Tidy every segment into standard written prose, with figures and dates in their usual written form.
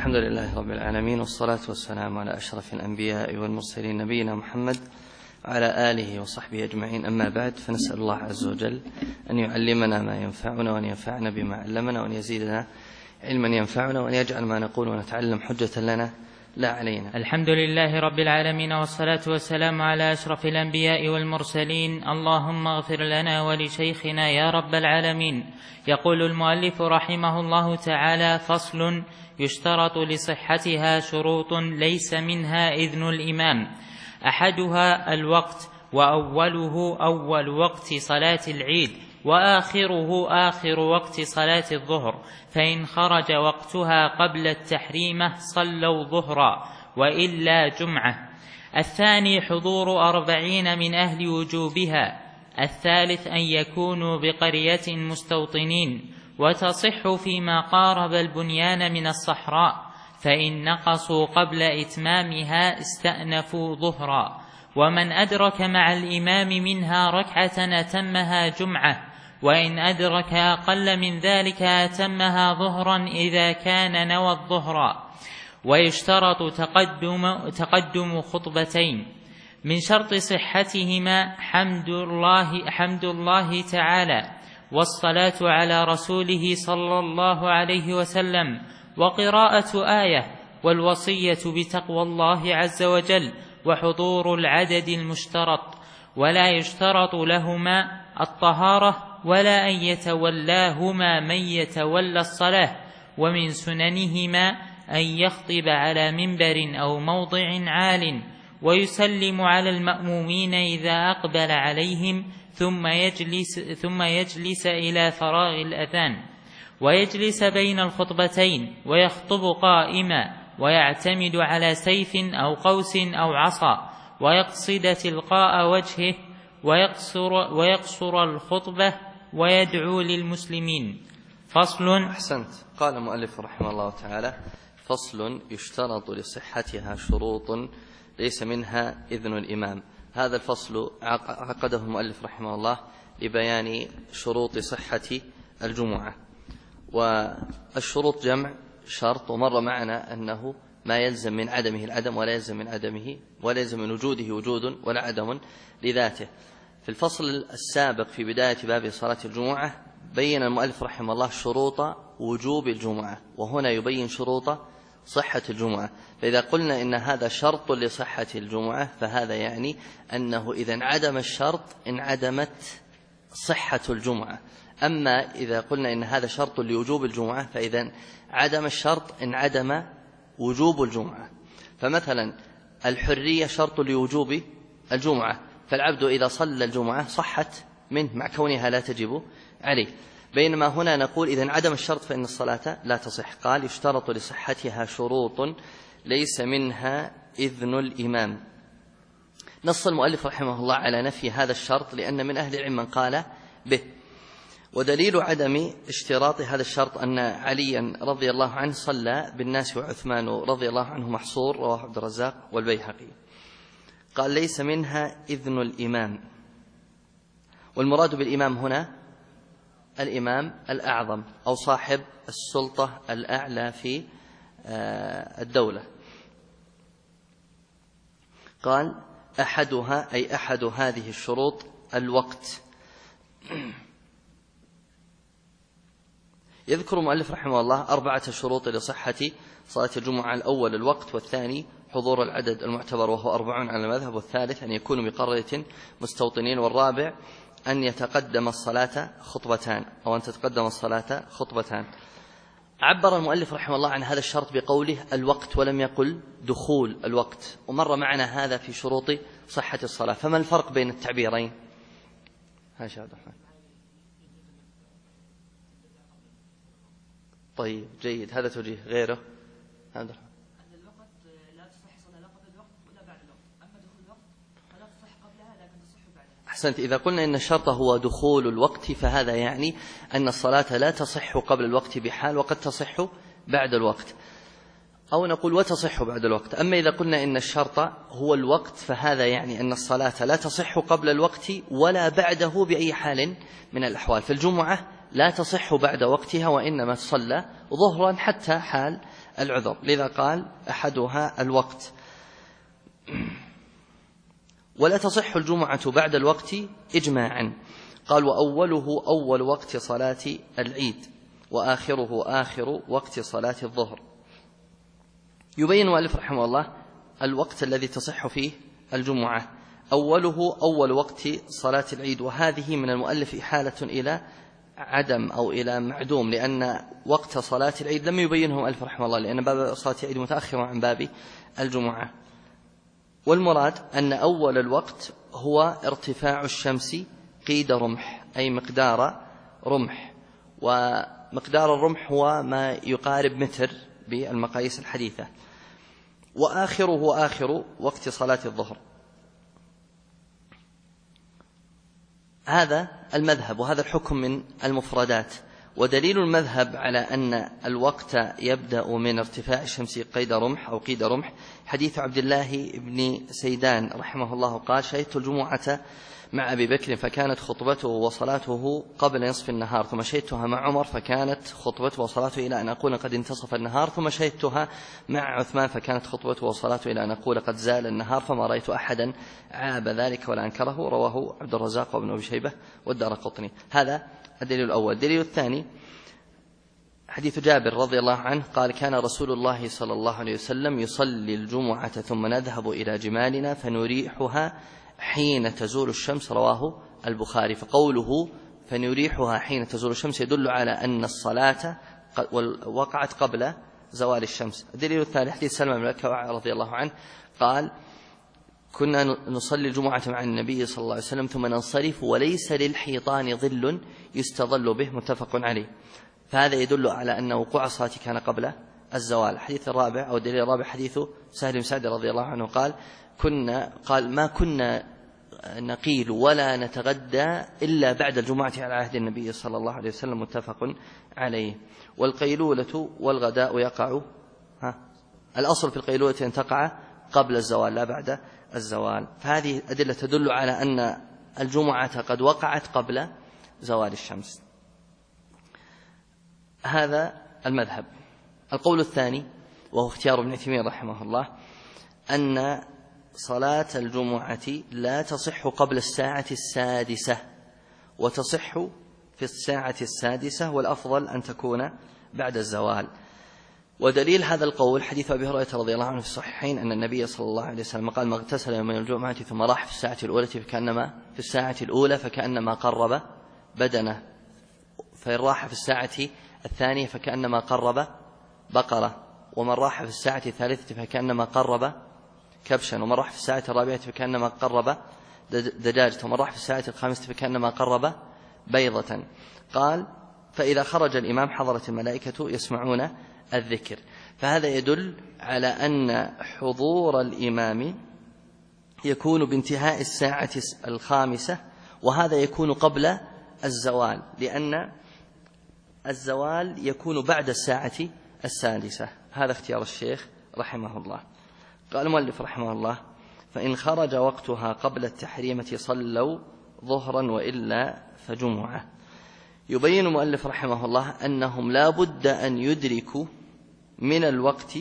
الحمد لله رب العالمين، والصلاة والسلام على أشرف الأنبياء والمرسلين نبينا محمد وعلى آله وصحبه أجمعين. أما بعد، فنسأل الله عز وجل أن يعلمنا ما ينفعنا وأن ينفعنا بما علمنا وأن يزيدنا علما ينفعنا وأن يجعل ما نقول ونتعلم حجة لنا لا علينا. الحمد لله رب العالمين، والصلاة والسلام على أشرف الأنبياء والمرسلين. اللهم اغفر لنا ولشيخنا يا رب العالمين. يقول المؤلف رحمه الله تعالى: فصل: يشترط لصحتها شروط ليس منها إذن الإمام. أحدها الوقت، وأوله أول وقت صلاة العيد، وآخره آخر وقت صلاة الظهر، فإن خرج وقتها قبل التحريمة صلوا ظهرا وإلا جمعة. الثاني حضور 40 من أهل وجوبها. الثالث أن يكونوا بقرية مستوطنين، وتصح فيما قارب البنيان من الصحراء، فإن نقصوا قبل إتمامها استأنفوا ظهرا. ومن أدرك مع الإمام منها ركعة أتمها جمعة، وإن أدرك أقل من ذلك أتمها ظهرا إذا كان نوى الظهر. ويشترط تقدم خطبتين. من شرط صحتهما حمد الله تعالى، والصلاة على رسوله صلى الله عليه وسلم، وقراءة آية، والوصية بتقوى الله عز وجل، وحضور العدد المشترط. ولا يشترط لهما الطهارة، ولا أن يتولاهما من يتولى الصلاة. ومن سننهما أن يخطب على منبر أو موضع عال، ويسلم على المأمومين إذا أقبل عليهم، ثم يجلس إلى فراغ الأذان، ويجلس بين الخطبتين، ويخطب قائما، ويعتمد على سيف أو قوس أو عصا، ويقصد تلقاء وجهه، ويقصر الخطبة، ويدعو للمسلمين. فصل. أحسنت. قال المؤلف رحمه الله تعالى: فصل: يشترط لصحتها شروط ليس منها إذن الإمام. هذا الفصل عقده المؤلف رحمه الله لبيان شروط صحة الجمعة. والشروط جمع شرط، ومر معنا أنه ما يلزم من عدمه العدم، ولا يلزم من عدمه ولا يلزم من وجوده وجود ولا عدم لذاته. في الفصل السابق في بداية باب صلاة الجمعة بين المؤلف رحمه الله شروط وجوب الجمعة، وهنا يبين شروط صحة الجمعة. فإذا قلنا إن هذا شرط لصحة الجمعة، فهذا يعني أنه إذا انعدم الشرط انعدمت صحة الجمعة. أما إذا قلنا إن هذا شرط لوجوب الجمعة، فإذا عدم الشرط انعدم وجوب الجمعة. فمثلا الحرية شرط لوجوب الجمعة، فالعبد إذا صلى الجمعة صحت منه مع كونها لا تجب عليه. بينما هنا نقول إذا انعدم الشرط فإن الصلاة لا تصح. قال: يشترط لصحتها شروط ليس منها إذن الإمام. نص المؤلف رحمه الله على نفي هذا الشرط، لأن من أهل العلم من قال به. ودليل عدم اشتراط هذا الشرط أن عليا رضي الله عنه صلى بالناس وعثمان رضي الله عنه محصور، رواه عبد الرزاق والبيهقي. قال: ليس منها إذن الإمام. والمراد بالإمام هنا الإمام الأعظم أو صاحب السلطة الأعلى في الدولة. قال: أحدها أي أحد هذه الشروط الوقت. يذكر المؤلف رحمه الله 4 شروط لصحة صلاة الجمعة: الأول الوقت، والثاني حضور العدد المعتبر وهو 40 على المذهب، والثالث أن يكونوا بقرية مستوطنين، والرابع أن يتقدم الصلاة خطبتان أو أن تتقدم الصلاة خطبتان. عبر المؤلف رحمه الله عن هذا الشرط بقوله الوقت، ولم يقل دخول الوقت، ومر معنا هذا في شروط صحة الصلاة. فما الفرق بين التعبيرين؟ هاشا عبد الرحمن. طيب جيد، هذا توجيه. غيره عبد الرحمن. أن الوقت لا تصح صلاة قبل الوقت ولا بعد الوقت، أما دخول الوقت فلا تصح قبلها لكن تصح بعدها. أحسنت. إذا قلنا إن الشرط هو دخول الوقت فهذا يعني أن الصلاة لا تصح قبل الوقت بحال، وقد تصح بعد الوقت، أو نقول وتصح بعد الوقت. أما إذا قلنا إن الشرط هو الوقت فهذا يعني أن الصلاة لا تصح قبل الوقت ولا بعده بأي حال من الأحوال. فالجمعة لا تصح بعد وقتها، وإنما تصلى ظهرا حتى حال العذر، لذا قال أحدها الوقت. ولا تصح الجمعة بعد الوقت إجماعا. قال وأوله أول وقت صلاة العيد وآخره آخر وقت صلاة الظهر. يبين المؤلف رحمه الله الوقت الذي تصح فيه الجمعة، أوله أول وقت صلاة العيد، وهذه من المؤلف إحالة إلى عدم أو إلى معدوم، لأن وقت صلاة العيد لم يبينه المؤلف رحمه الله، لأن باب صلاة العيد متأخر عن باب الجمعة. والمراد أن أول الوقت هو ارتفاع الشمس قيد رمح، أي مقدار رمح، ومقدار الرمح هو ما يقارب متر بالمقاييس الحديثة. وآخره آخر وقت صلاة الظهر. هذا المذهب وهذا الحكم من المفردات. ودليل المذهب على أن الوقت يبدأ من ارتفاع الشمس قيد رمح أو قيد رمح حديث عبد الله بن سيدان رحمه الله قال: شهدت الجمعة مع أبي بكر فكانت خطبته وصلاته قبل نصف النهار، ثم شهدتها مع عمر فكانت خطبته وصلاته إلى أن أقول قد انتصف النهار، ثم شهدتها مع عثمان فكانت خطبته وصلاته إلى أن أقول قد زال النهار، فما رأيت أحدا عاب ذلك ولا أنكره. رواه عبد الرزاق وابن أبي شيبة والدارقطني. هذا الدليل الأول. الدليل الثاني حديث جابر رضي الله عنه قال: كان رسول الله صلى الله عليه وسلم يصلي الجمعة ثم نذهب إلى جمالنا فنريحها حين تزول الشمس. رواه البخاري. فقوله فنريحها حين تزول الشمس يدل على أن الصلاة وقعت قبل زوال الشمس. الدليل الثالث حديث سلمة بن الأكوع رضي الله عنه قال: كنا نصلي الجمعة مع النبي صلى الله عليه وسلم ثم ننصرف وليس للحيطان ظل يستظل به. متفق عليه. فهذا يدل على أن وقوع الصلاة كان قبل الزوال. الحديث الرابع أو الدليل الرابع حديث سهل بن سعد رضي الله عنه قال: ما كنا نقيل ولا نتغدى إلا بعد الجمعة على عهد النبي صلى الله عليه وسلم. متفق عليه. والقيلولة والغداء يقع الأصل في القيلولة أن تقع قبل الزوال لا بعد الزوال. فهذه أدلة تدل على أن الجمعة قد وقعت قبل زوال الشمس. هذا المذهب. القول الثاني وهو اختيار ابن عثيمين رحمه الله أن صلاة الجمعة لا تصح قبل الساعة السادسة وتصح في الساعة السادسة، والأفضل أن تكون بعد الزوال. ودليل هذا القول حديث أبي هريرة رضي الله عنه في الصحيحين أن النبي صلى الله عليه وسلم قال: ما اغتسل يوم الجمعة ثم راح في الساعة الأولى فكأنما قرب بدنه، فإن راح في الساعة الثانية فكأنما قرب بقرة، ومن راح في الساعة الثالثة فكأنما قرب كبشا، ومن راح في الساعة الرابعة فكأنما قرب دجاجة، ومن راح في الساعة الخامسة فكأنما قرب بيضة. قال: فإذا خرج الإمام حضرت الملائكة يسمعون الذكر. فهذا يدل على أن حضور الإمام يكون بانتهاء الساعة الخامسة، وهذا يكون قبل الزوال، لأن الزوال يكون بعد الساعة السادسة. هذا اختيار الشيخ رحمه الله. قال المؤلف رحمه الله: فإن خرج وقتها قبل التحريمة صلوا ظهرا وإلا فجمعة. يبين المؤلف رحمه الله أنهم لا بد أن يدركوا من الوقت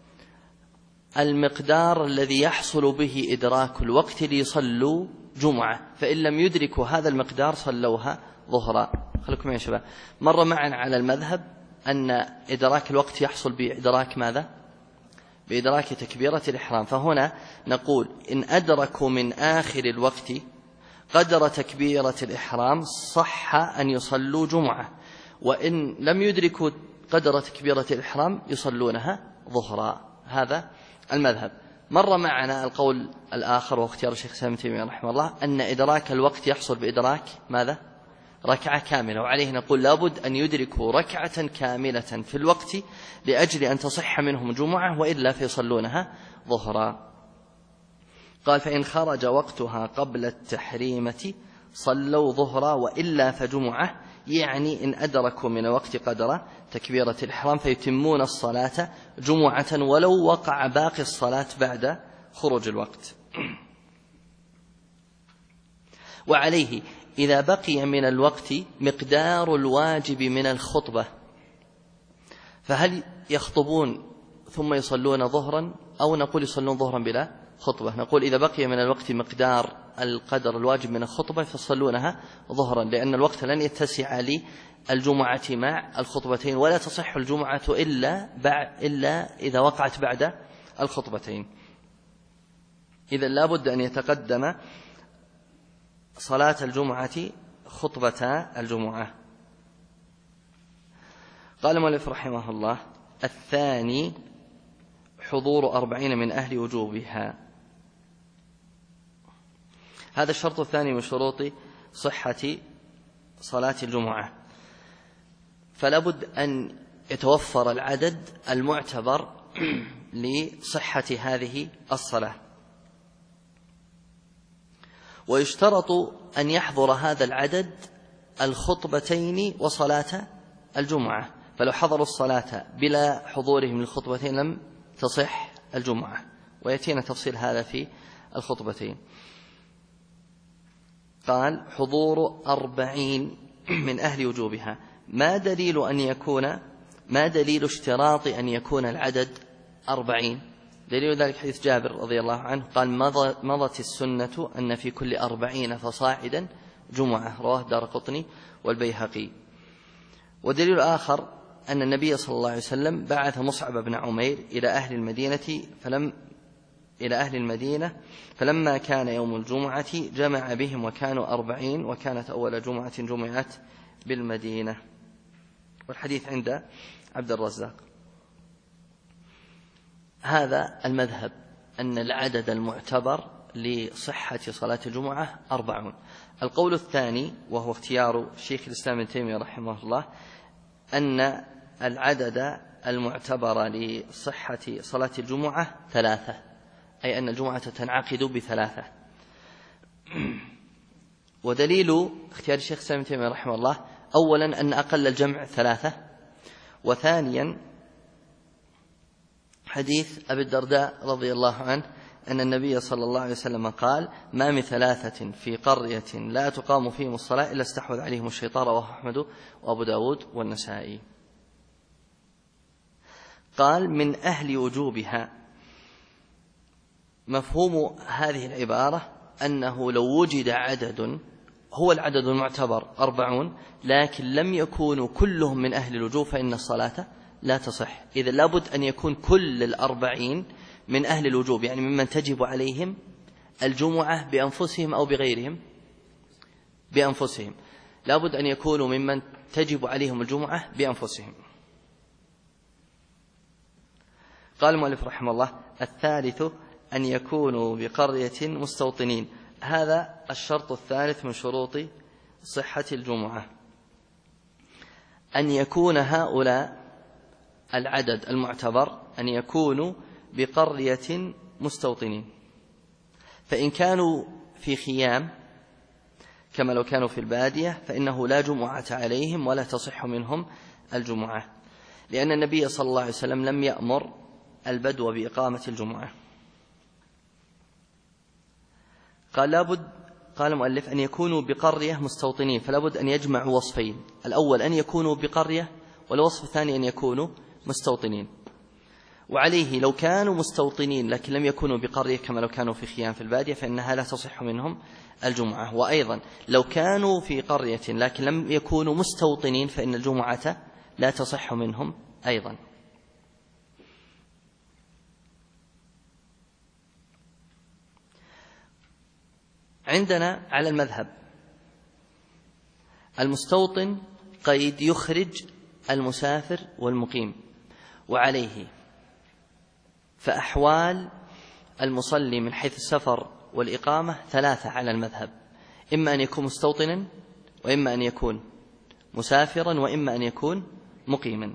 المقدار الذي يحصل به إدراك الوقت ليصلوا جمعة، فإن لم يدركوا هذا المقدار صلوها ظهرا. خلكم يا شباب، مر معنا على المذهب أن إدراك الوقت يحصل بإدراك ماذا؟ بإدراك تكبيرة الإحرام. فهنا نقول إن أدركوا من آخر الوقت قدر تكبيرة الإحرام صح أن يصلوا جمعة، وإن لم يدركوا قدر تكبيرة الإحرام يصلونها ظهرا. هذا المذهب. مر معنا القول الآخر واختيار الشيخ سالم تيمية رحمه الله أن إدراك الوقت يحصل بإدراك ماذا؟ ركعة كاملة، وعليه نقول لابد أن يدركوا ركعة كاملة في الوقت لأجل أن تصح منهم جمعة، وإلا فيصلونها ظهرا. قال: فإن خرج وقتها قبل التحريمة صلوا ظهرا وإلا فجمعة، يعني إن أدركوا من وقت قدر تكبيرة الإحرام فيتمون الصلاة جمعة ولو وقع باقي الصلاة بعد خروج الوقت. وعليه إذا بقي من الوقت مقدار الواجب من الخطبة، فهل يخطبون ثم يصلون ظهرا، أو نقول يصلون ظهرا بلا خطبة. نقول إذا بقي من الوقت مقدار القدر الواجب من الخطبة فصلونها ظهرا، لأن الوقت لن يتسع للجمعة مع الخطبتين، ولا تصح الجمعة إلا إذا وقعت بعد الخطبتين. إذا لابد أن يتقدم صلاة الجمعة خطبة الجمعة. قال المؤلف رحمه الله: الثاني حضور 40 من أهل وجوبها. هذا الشرط الثاني من شروط صحة صلاة الجمعة، فلا بد أن يتوفر العدد المعتبر لصحة هذه الصلاة، ويشترط أن يحضر هذا العدد الخطبتين وصلاة الجمعة، فلو حضروا الصلاة بلا حضورهم للخطبتين لم تصح الجمعة، ويأتينا تفصيل هذا في الخطبتين. قال: حضور 40 من أهل وجوبها. ما دليل اشتراط أن يكون العدد 40؟ دليل ذلك حديث جابر رضي الله عنه قال: مضت السنة أن في كل 40 فصاعدا جمعة، رواه الدارقطني والبيهقي. ودليل آخر أن النبي صلى الله عليه وسلم بعث مصعب بن عمير إلى أهل المدينة فلما كان يوم الجمعة جمع بهم وكانوا 40، وكانت أول جمعة جمعت بالمدينة. والحديث عند عبد الرزاق. هذا المذهب أن العدد المعتبر لصحة صلاة الجمعة 40. القول الثاني وهو اختيار شيخ الإسلام ابن تيمية رحمه الله أن العدد المعتبر لصحة صلاة الجمعة 3، أي أن الجمعة تنعقد ب3. ودليل اختيار الشيخ الإسلام ابن تيمية رحمه الله أولا أن أقل الجمع 3، وثانيا حديث أبي الدرداء رضي الله عنه أن النبي صلى الله عليه وسلم قال: ما من 3 في قرية لا تقام فيهم الصلاة إلا استحوذ عليهم الشيطان، رواه أحمد وأبو داود والنسائي. قال: من أهل وجوبها. مفهوم هذه العبارة أنه لو وجد عدد هو العدد المعتبر 40 لكن لم يكونوا كلهم من أهل الوجوب فإن الصلاة لا تصح. إذا لابد أن يكون كل 40 من أهل الوجوب، يعني ممن تجب عليهم الجمعة بأنفسهم أو بغيرهم، بأنفسهم، لابد أن يكونوا ممن تجب عليهم الجمعة بأنفسهم. قال المؤلف رحمه الله: الثالث أن يكونوا بقرية مستوطنين. هذا الشرط الثالث من شروط صحة الجمعة، أن يكون هؤلاء العدد المعتبر أن يكونوا بقرية مستوطنين. فإن كانوا في خيام كما لو كانوا في البادية فإنه لا جمعة عليهم ولا تصح منهم الجمعة، لأن النبي صلى الله عليه وسلم لم يأمر البدو بإقامة الجمعة. قال المؤلف أن يكونوا بقرية مستوطنين، فلا بد أن يجمعوا وصفين: الأول أن يكونوا بقرية، والوصف الثاني أن يكونوا مستوطنين. وعليه لو كانوا مستوطنين لكن لم يكونوا بقرية كما لو كانوا في خيام في البادية فإنها لا تصح منهم الجمعة. وأيضا لو كانوا في قرية لكن لم يكونوا مستوطنين فإن الجمعة لا تصح منهم أيضا. عندنا على المذهب المستوطن قيد يخرج المسافر والمقيم، وعليه فأحوال المصلي من حيث السفر والإقامة 3 على المذهب: إما أن يكون مستوطنا، وإما أن يكون مسافرا، وإما أن يكون مقيما.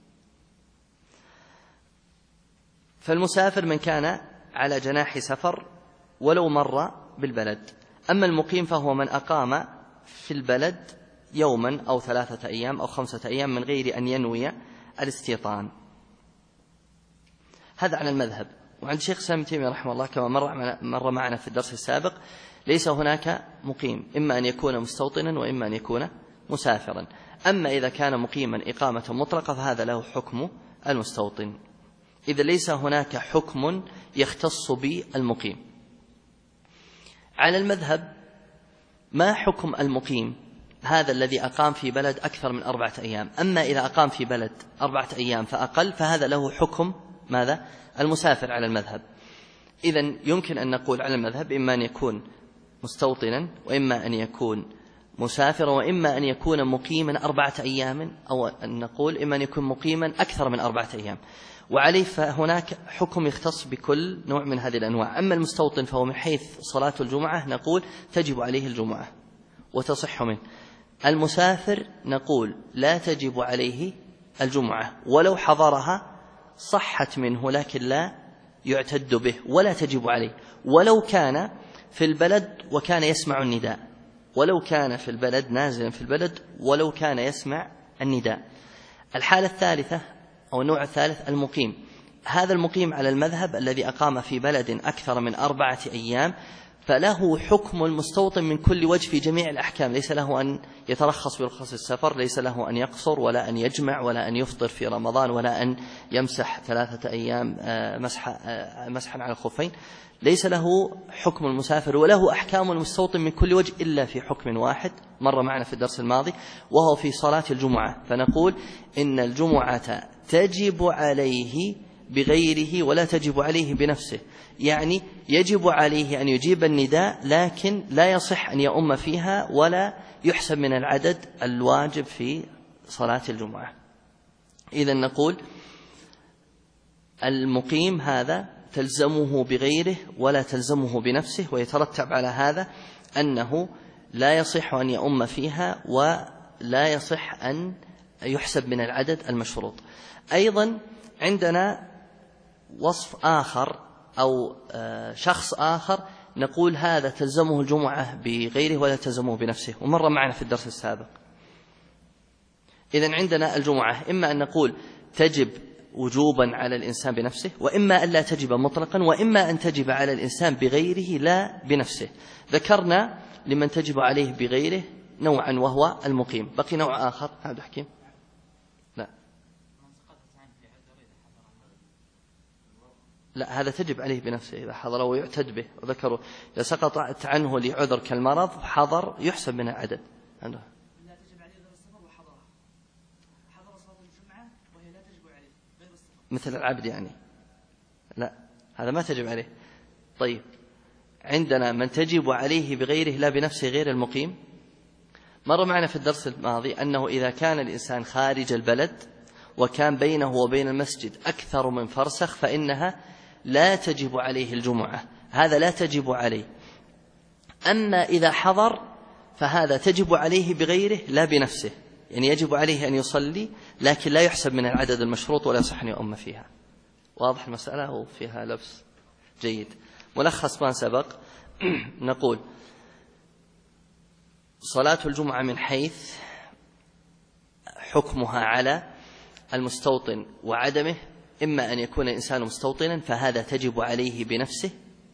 فالمسافر من كان على جناح سفر ولو مر بالبلد، أما المقيم فهو من أقام في البلد يوما أو 3 أيام أو 5 أيام من غير أن ينوي الاستيطان. هذا على المذهب. وعند شيخ الإسلام ابن تيمية رحمه الله كما مر معنا في الدرس السابق ليس هناك مقيم، إما أن يكون مستوطنا وإما أن يكون مسافرا. أما إذا كان مقيما إقامة مطلقة فهذا له حكم المستوطن. إذا ليس هناك حكم يختص بالمقيم. على المذهب ما حكم المقيم؟ هذا الذي أقام في بلد أكثر من 4 أيام. أما إذا أقام في بلد 4 أيام فأقل فهذا له حكم ماذا؟ المسافر على المذهب. إذن يمكن أن نقول على المذهب إما أن يكون مستوطنا، وإما أن يكون مسافرا، وإما أن يكون مقيما 4 أيام، أو أن نقول إما أن يكون مقيما أكثر من 4 أيام. وعليه فهناك حكم يختص بكل نوع من هذه الأنواع. أما المستوطن فهو من حيث صلاة الجمعة نقول تجب عليه الجمعة وتصح منه. المسافر نقول لا تجب عليه الجمعة، ولو حضرها صحت منه لكن لا يعتد به ولا تجب عليه، ولو كان في البلد وكان يسمع النداء، ولو كان في البلد نازلا في البلد ولو كان يسمع النداء. الحالة الثالثة أو النوع الثالث المقيم. هذا المقيم على المذهب الذي أقام في بلد أكثر من 4 أيام فله حكم المستوطن من كل وجه في جميع الأحكام. ليس له أن يترخص برخص السفر، ليس له أن يقصر ولا أن يجمع ولا أن يفطر في رمضان ولا أن يمسح 3 أيام مسحا على الخفين. ليس له حكم المسافر وله أحكام المستوطن من كل وجه إلا في حكم واحد مر معنا في الدرس الماضي، وهو في صلاة الجمعة. فنقول إن الجمعة تجب عليه بغيره ولا تجب عليه بنفسه، يعني يجب عليه أن يجيب النداء لكن لا يصح أن يؤم فيها ولا يحسب من العدد الواجب في صلاة الجمعة. إذن نقول المقيم هذا تلزمه بغيره ولا تلزمه بنفسه، ويترتب على هذا أنه لا يصح أن يؤم فيها ولا يصح أن يحسب من العدد المشروط. أيضا عندنا وصف آخر أو شخص آخر نقول هذا تلزمه الجمعة بغيره ولا تلزمه بنفسه، ومر معنا في الدرس السابق. إذن عندنا الجمعة إما أن نقول تجب وجوبا على الإنسان بنفسه، وإما أن لا تجب مطلقا، وإما أن تجب على الإنسان بغيره لا بنفسه. ذكرنا لمن تجب عليه بغيره نوعا وهو المقيم. بقي نوع آخر. هذا حكيم لا هذا تجب عليه بنفسه إذا حضر ويعتد به. وذكروا إذا سقطت عنه لعذر كالمرض حضر يحسب من العدد. لا تجب عليه غير السفر وحضرها، حضر صلاة الجمعة وهي لا تجب عليه غير السفر مثل العبد يعني، لا هذا ما تجب عليه. طيب عندنا من تجب عليه بغيره لا بنفسه غير المقيم. مر معنا في الدرس الماضي أنه إذا كان الإنسان خارج البلد وكان بينه وبين المسجد أكثر من فرسخ فإنها لا تجب عليه الجمعة، هذا لا تجب عليه. أما إذا حضر فهذا تجب عليه بغيره لا بنفسه، يعني يجب عليه أن يصلي لكن لا يحسب من العدد المشروط ولا يصح أن يؤم فيها. واضح المسألة وفيها لبس؟ جيد. ملخص ما سبق نقول صلاة الجمعة من حيث حكمها على المستوطن وعدمه، إما أن يكون الإنسان مستوطنا فهذا تجب عليه بنفسه،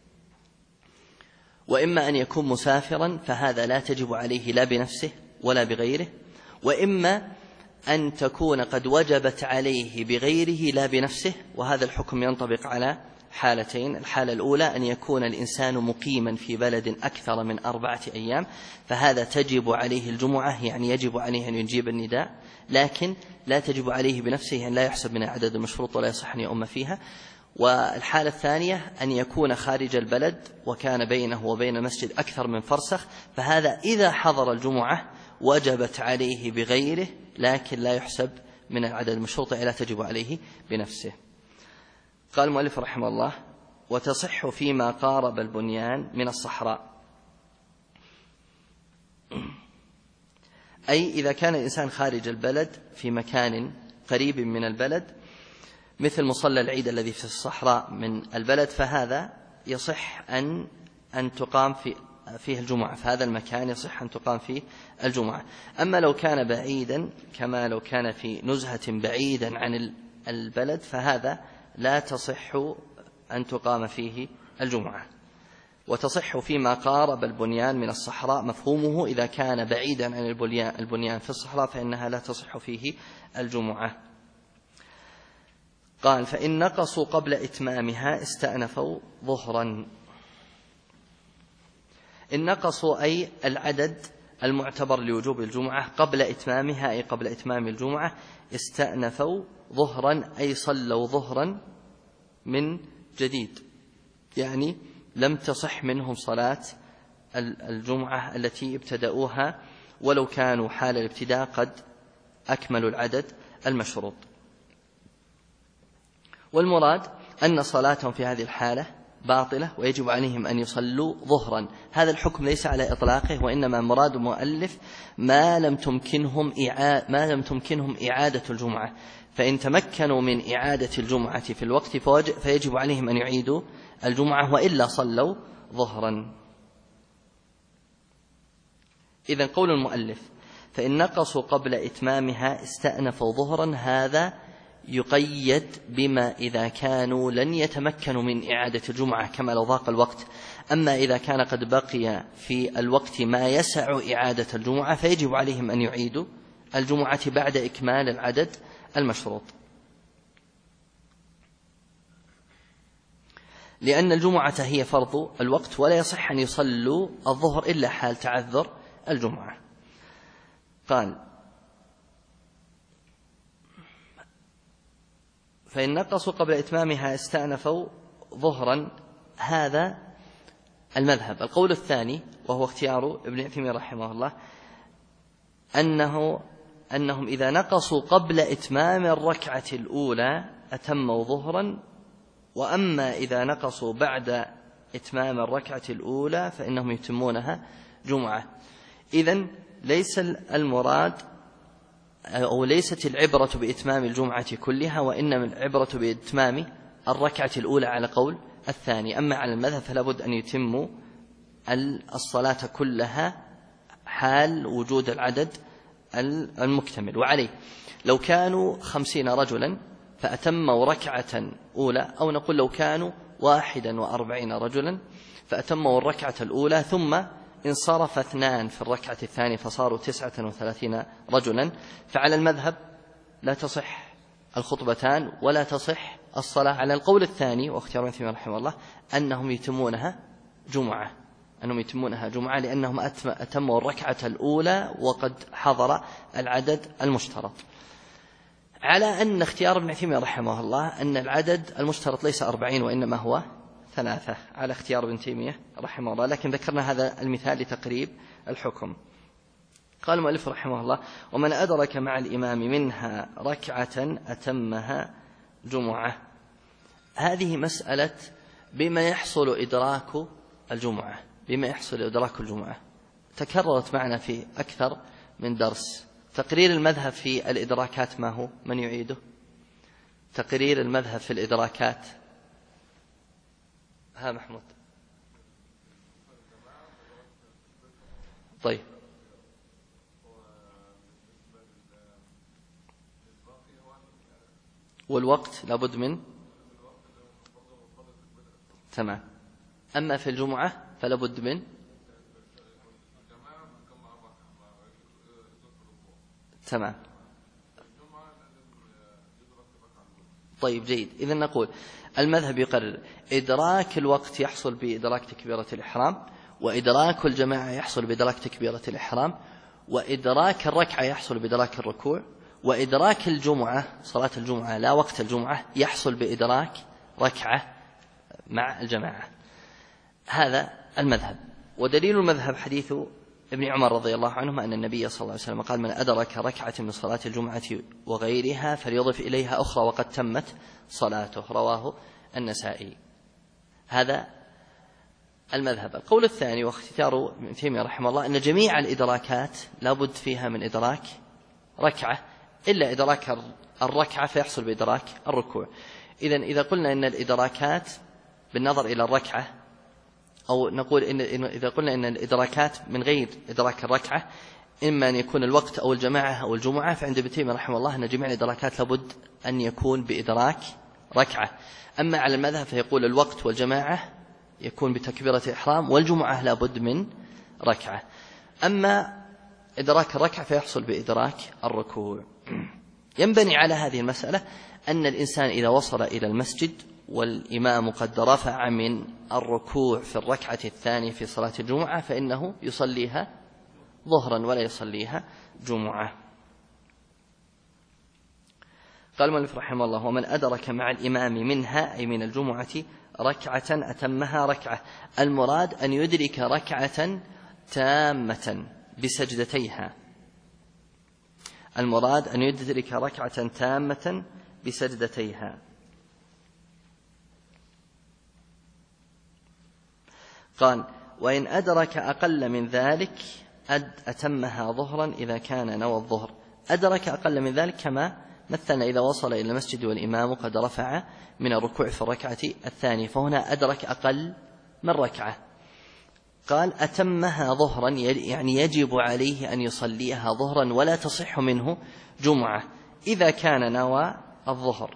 وإما أن يكون مسافرا فهذا لا تجب عليه لا بنفسه ولا بغيره، وإما أن تكون قد وجبت عليه بغيره لا بنفسه. وهذا الحكم ينطبق على حالتين. الحالة الأولى أن يكون الإنسان مقيما في بلد أكثر من 4 أيام فهذا تجب عليه الجمعة، يعني يجب عليه أن يجيب النداء، لكن لا تجب عليه بنفسه، يعني لا يحسب من العدد المشروط ولا يصح أن يؤم فيها. والحالة الثانية أن يكون خارج البلد وكان بينه وبين المسجد أكثر من فرسخ فهذا إذا حضر الجمعة وجبت عليه بغيره لكن لا يحسب من العدد المشروط، لا تجب عليه بنفسه. قال المؤلف رحمه الله: وتصح فيما قارب البنيان من الصحراء، أي إذا كان الإنسان خارج البلد في مكان قريب من البلد مثل مصلى العيد الذي في الصحراء من البلد فهذا يصح أن تقام فيه الجمعة، في هذا المكان يصح أن تقام فيه الجمعة. أما لو كان بعيدا كما لو كان في نزهة بعيدا عن البلد فهذا لا تصح أن تقام فيه الجمعة. وتصح فيما قارب البنيان من الصحراء مفهومه إذا كان بعيدا عن البنيان في الصحراء فإنها لا تصح فيه الجمعة. قال فإن نقصوا قبل إتمامها استأنفوا ظهرا. إن نقصوا أي العدد المعتبر لوجوب الجمعة قبل إتمامها أي قبل إتمام الجمعة استأنفوا ظهرا أي صلوا ظهرا من جديد، يعني لم تصح منهم صلاة الجمعة التي ابتدأوها ولو كانوا حال الابتداء قد أكملوا العدد المشروط. والمراد أن صلاتهم في هذه الحالة باطلة ويجب عليهم أن يصلوا ظهرا. هذا الحكم ليس على إطلاقه، وإنما مراد المؤلف ما لم تمكنهم إعادة الجمعة، فإن تمكنوا من إعادة الجمعة في الوقت فيجب عليهم أن يعيدوا الجمعة، وإلا صلوا ظهرا. إذن قول المؤلف فإن نقصوا قبل إتمامها استأنفوا ظهرا، هذا يقيد بما إذا كانوا لن يتمكنوا من إعادة الجمعة كما لو ضاق الوقت. أما إذا كان قد بقي في الوقت ما يسع إعادة الجمعة فيجب عليهم أن يعيدوا الجمعة بعد إكمال العدد المشروط، لأن الجمعة هي فرض الوقت ولا يصح أن يصلوا الظهر إلا حال تعذر الجمعة. قال فإن نقصوا قبل إتمامها استأنفوا ظهرا، هذا المذهب. القول الثاني وهو اختيار ابن عثيمين رحمه الله أنهم إذا نقصوا قبل إتمام الركعة الأولى أتموا ظهرا، وأما إذا نقصوا بعد إتمام الركعة الأولى فإنهم يتمونها جمعة. إذن ليس المراد أو ليست العبرة بإتمام الجمعة كلها، وإنما العبرة بإتمام الركعة الأولى على قول الثاني. أما على المذهب فلا بد أن يتموا الصلاة كلها حال وجود العدد المكتمل. وعليه لو كانوا 50 رجلا فأتموا ركعة أولى، أو نقول لو كانوا 41 رجلا فأتموا الركعة الأولى ثم انصرف 2 في الركعة الثانية فصاروا 39 رجلا، فعلى المذهب لا تصح الخطبتان ولا تصح الصلاة. على القول الثاني واختيار ابن عثيمين رحمه الله أنهم يتمونها جمعة لأنهم أتموا الركعة الأولى وقد حضر العدد المشترط. على أن اختيار ابن عثيمين رحمه الله أن العدد المشترط ليس 40 وإنما هو 3 على اختيار ابن تيمية رحمه الله، لكن ذكرنا هذا المثال لتقريب الحكم. قال المؤلف رحمه الله ومن أدرك مع الإمام منها ركعة أتمها جمعة. هذه مسألة بما يحصل إدراك الجمعة تكررت معنا في أكثر من درس. تقرير المذهب في الإدراكات ما هو؟ من يعيده؟ تقرير المذهب في الإدراكات. ها محمود. طيب والوقت لابد من تمام. أما في الجمعة فلابد من تمام. طيب جيد. إذن نقول المذهب يقرر إدراك الوقت يحصل بإدراك تكبيرة الإحرام، وإدراك الجماعة يحصل بإدراك تكبيرة الإحرام، وإدراك الركعة يحصل بإدراك الركوع، وإدراك الجمعة صلاة الجمعة لا وقت الجمعة يحصل بإدراك ركعة مع الجماعة. هذا المذهب. ودليل المذهب حديث ابن عمر رضي الله عنهما أن النبي صلى الله عليه وسلم قال من أدرك ركعة من صلاة الجمعة وغيرها فليضف إليها أخرى وقد تمت صلاته، رواه النسائي. هذا المذهب. القول الثاني واختيار ابن تيمية رحمه الله أن جميع الإدراكات لابد فيها من إدراك ركعة إلا إدراك الركعة فيحصل بإدراك الركوع. إذا قلنا إن الإدراكات بالنظر إلى الركعة، أو نقول إذا قلنا إن الإدراكات من غير إدراك الركعة إما أن يكون الوقت أو الجماعة أو الجمعة، فعند ابن تيمية رحمه الله أن جميع الإدراكات لابد أن يكون بإدراك ركعة. أما على المذهب فيقول الوقت والجماعة يكون بتكبيرة الإحرام، والجمعة لابد من ركعة. أما إدراك الركعة فيحصل بإدراك الركوع. ينبني على هذه المسألة أن الإنسان إذا وصل إلى المسجد والإمام قد رفع من الركوع في الركعة الثانية في صلاة الجمعة فإنه يصليها ظهرا ولا يصليها جمعة. قال المؤلف رحمه الله: ومن أدرك مع الإمام منها أي من الجمعة ركعة أتمها ركعة. المراد أن يدرك ركعة تامة بسجدتيها. المراد أن يدرك ركعة تامة بسجدتيها. قال: وإن أدرك أقل من ذلك أتمها ظهرا إذا كان نوى الظهر. أدرك أقل من ذلك كما مثلنا إذا وصل إلى المسجد والإمام قد رفع من الركوع في الركعة الثانية، فهنا أدرك أقل من ركعة. قال: أتمها ظهرا، يعني يجب عليه أن يصليها ظهرا ولا تصح منه جمعة إذا كان نوى الظهر.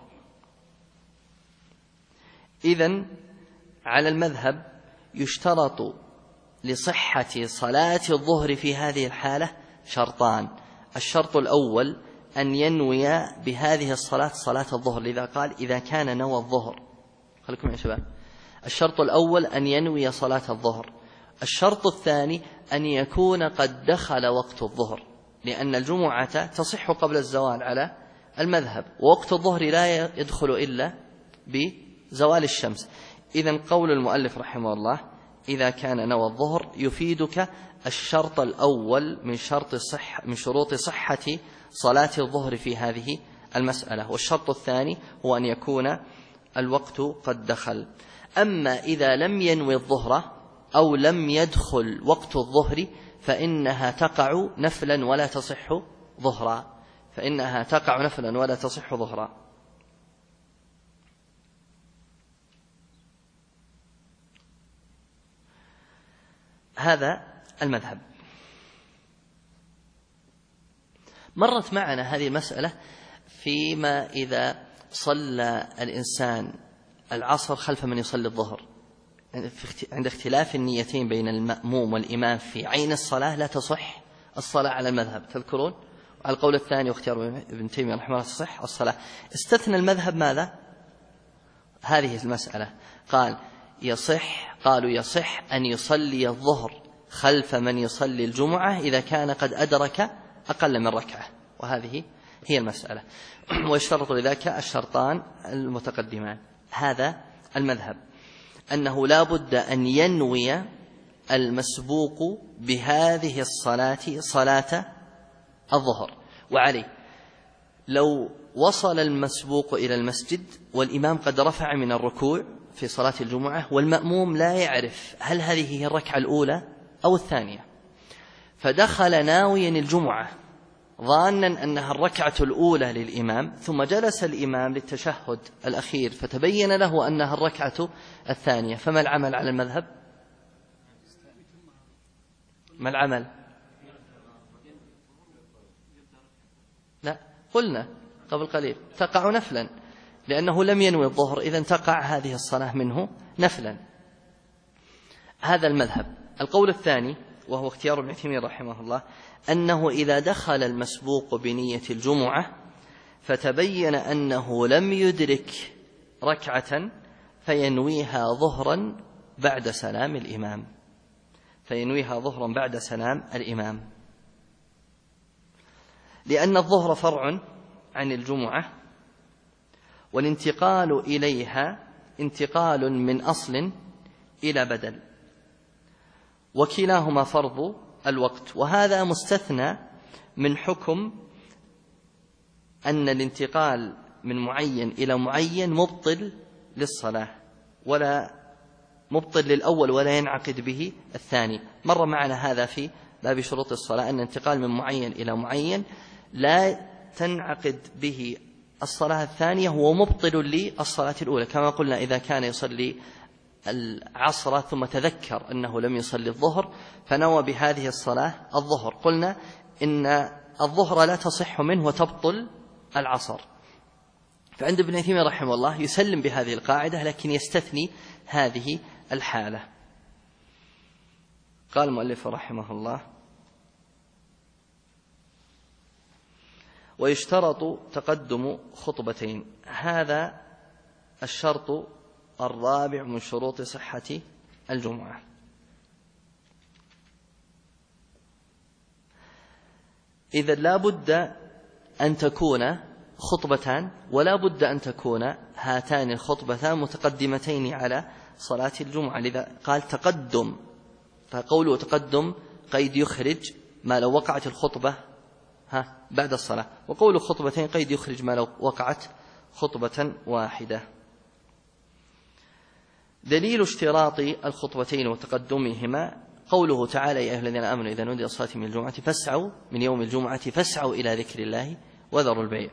إذن على المذهب يشترط لصحة صلاة الظهر في هذه الحالة شرطان. الشرط الأول أن ينوي بهذه الصلاة صلاة الظهر، لذا قال إذا كان نوى الظهر. خليكم يا شباب. الشرط الأول أن ينوي صلاة الظهر. الشرط الثاني أن يكون قد دخل وقت الظهر، لأن الجمعة تصح قبل الزوال على المذهب، ووقت الظهر لا يدخل إلا بزوال الشمس. إذن قول المؤلف رحمه الله إذا كان نوى الظهر يفيدك الشرط الأول من شروط صحة صلاة الظهر في هذه المسألة. والشرط الثاني هو أن يكون الوقت قد دخل. أما إذا لم ينوي الظهر أو لم يدخل وقت الظهر فإنها تقع نفلا ولا تصح ظهرا. فإنها تقع نفلا ولا تصح ظهرا. هذا المذهب. مرت معنا هذه المسألة فيما إذا صلى الإنسان العصر خلف من يصلي الظهر، عند اختلاف النيتين بين المأموم والإمام في عين الصلاة لا تصح الصلاة على المذهب. تذكرون على القول الثاني واختيار ابن تيمية رحمه الله تصح الصلاة. استثنى المذهب ماذا؟ هذه المسألة. قالوا يصح أن يصلي الظهر خلف من يصلي الجمعة إذا كان قد أدرك أقل من ركعة، وهذه هي المسألة. ويشترط لذلك الشرطان المتقدمان. هذا المذهب أنه لا بد أن ينوي المسبوق بهذه الصلاة صلاة الظهر. وعليه لو وصل المسبوق إلى المسجد والإمام قد رفع من الركوع في صلاة الجمعة والمأموم لا يعرف هل هذه هي الركعة الأولى أو الثانية، فدخل ناويا الجمعة ظانا أنها الركعة الأولى للإمام، ثم جلس الإمام للتشهد الأخير فتبين له أنها الركعة الثانية، فما العمل على المذهب؟ ما العمل؟ لا، قلنا قبل قليل تقع نفلا لأنه لم ينوي الظهر، إذن تقع هذه الصلاة منه نفلا. هذا المذهب. القول الثاني وهو اختيار ابن تيمية رحمه الله أنه إذا دخل المسبوق بنية الجمعة فتبين أنه لم يدرك ركعة فينويها ظهرا بعد سلام الإمام. لأن الظهر فرع عن الجمعة، والانتقال إليها انتقال من أصل إلى بدل، وكلاهما فرض الوقت. وهذا مستثنى من حكم أن الانتقال من معين إلى معين مبطل للصلاة، ولا مبطل للأول ولا ينعقد به الثاني. مر معنا هذا في باب شروط الصلاة أن الانتقال من معين إلى معين لا تنعقد به الصلاة الثانية، هو مبطل للصلاة الأولى. كما قلنا إذا كان يصلي العصر ثم تذكر أنه لم يصلي الظهر فنوى بهذه الصلاة الظهر، قلنا إن الظهر لا تصح منه وتبطل العصر. فعند ابن تيمية رحمه الله يسلم بهذه القاعدة، لكن يستثني هذه الحالة. قال المؤلف رحمه الله: ويشترط تقدم خطبتين. هذا الشرط الرابع من شروط صحة الجمعة. إذا لا بد أن تكون خطبتان، ولا بد أن تكون هاتان الخطبتان متقدمتين على صلاة الجمعة. لذا قال تقدم، فقوله تقدم قيد يخرج ما لو وقعت الخطبة بعد الصلاة، وقوله خطبتين قيد يخرج ما لو وقعت خطبة واحدة. دليل اشتراط الخطبتين وتقدمهما قوله تعالى: يا أيها الذين آمنوا إذا نودي للصلاة من الجمعة فاسعوا من يوم الجمعة فاسعوا إلى ذكر الله وذروا البيع.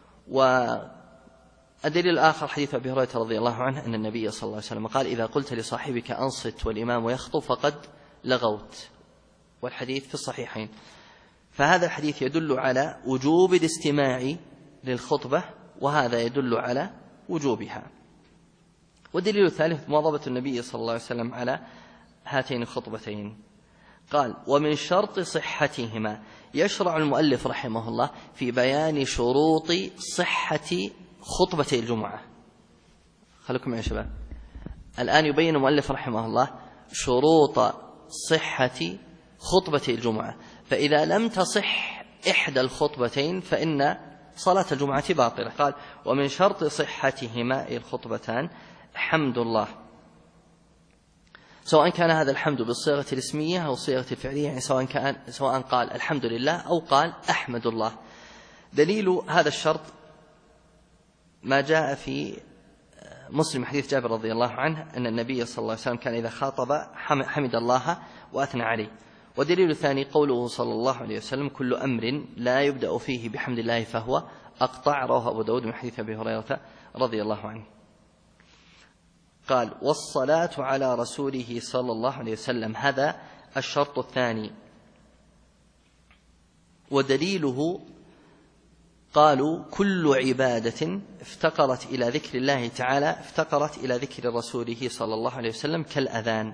والدليل الآخر حديث أبي هريرة رضي الله عنه أن النبي صلى الله عليه وسلم قال: إذا قلت لصاحبك أنصت والإمام يخطب فقد لغوت، والحديث في الصحيحين. فهذا الحديث يدل على وجوب الاستماع للخطبة، وهذا يدل على وجوبها. والدليل الثالث مواظبة النبي صلى الله عليه وسلم على هاتين الخطبتين. قال: ومن شرط صحتهما. يشرع المؤلف رحمه الله في بيان شروط صحة خطبتي الجمعة. خليكم يا شباب، الآن يبين المؤلف رحمه الله شروط صحة خطبتي الجمعة. فإذا لم تصح إحدى الخطبتين فإن صلاة الجمعة باطلة. قال: ومن شرط صحتهما الخطبتان حمد الله، سواء كان هذا الحمد بالصيغة الاسمية أو الصيغة الفعلية، يعني سواء قال الحمد لله أو قال أحمد الله. دليل هذا الشرط ما جاء في مسلم حديث جابر رضي الله عنه أن النبي صلى الله عليه وسلم كان إذا خاطب حمد الله وأثنى عليه. ودليل الثاني قوله صلى الله عليه وسلم: كل أمر لا يبدأ فيه بحمد الله فهو أقطع، رواه أبو داود من حديث أبي هريرة رضي الله عنه. قال: والصلاة على رسوله صلى الله عليه وسلم، هذا الشرط الثاني. ودليله قالوا: كل عبادة افتقرت إلى ذكر الله تعالى افتقرت إلى ذكر رسوله صلى الله عليه وسلم كالأذان.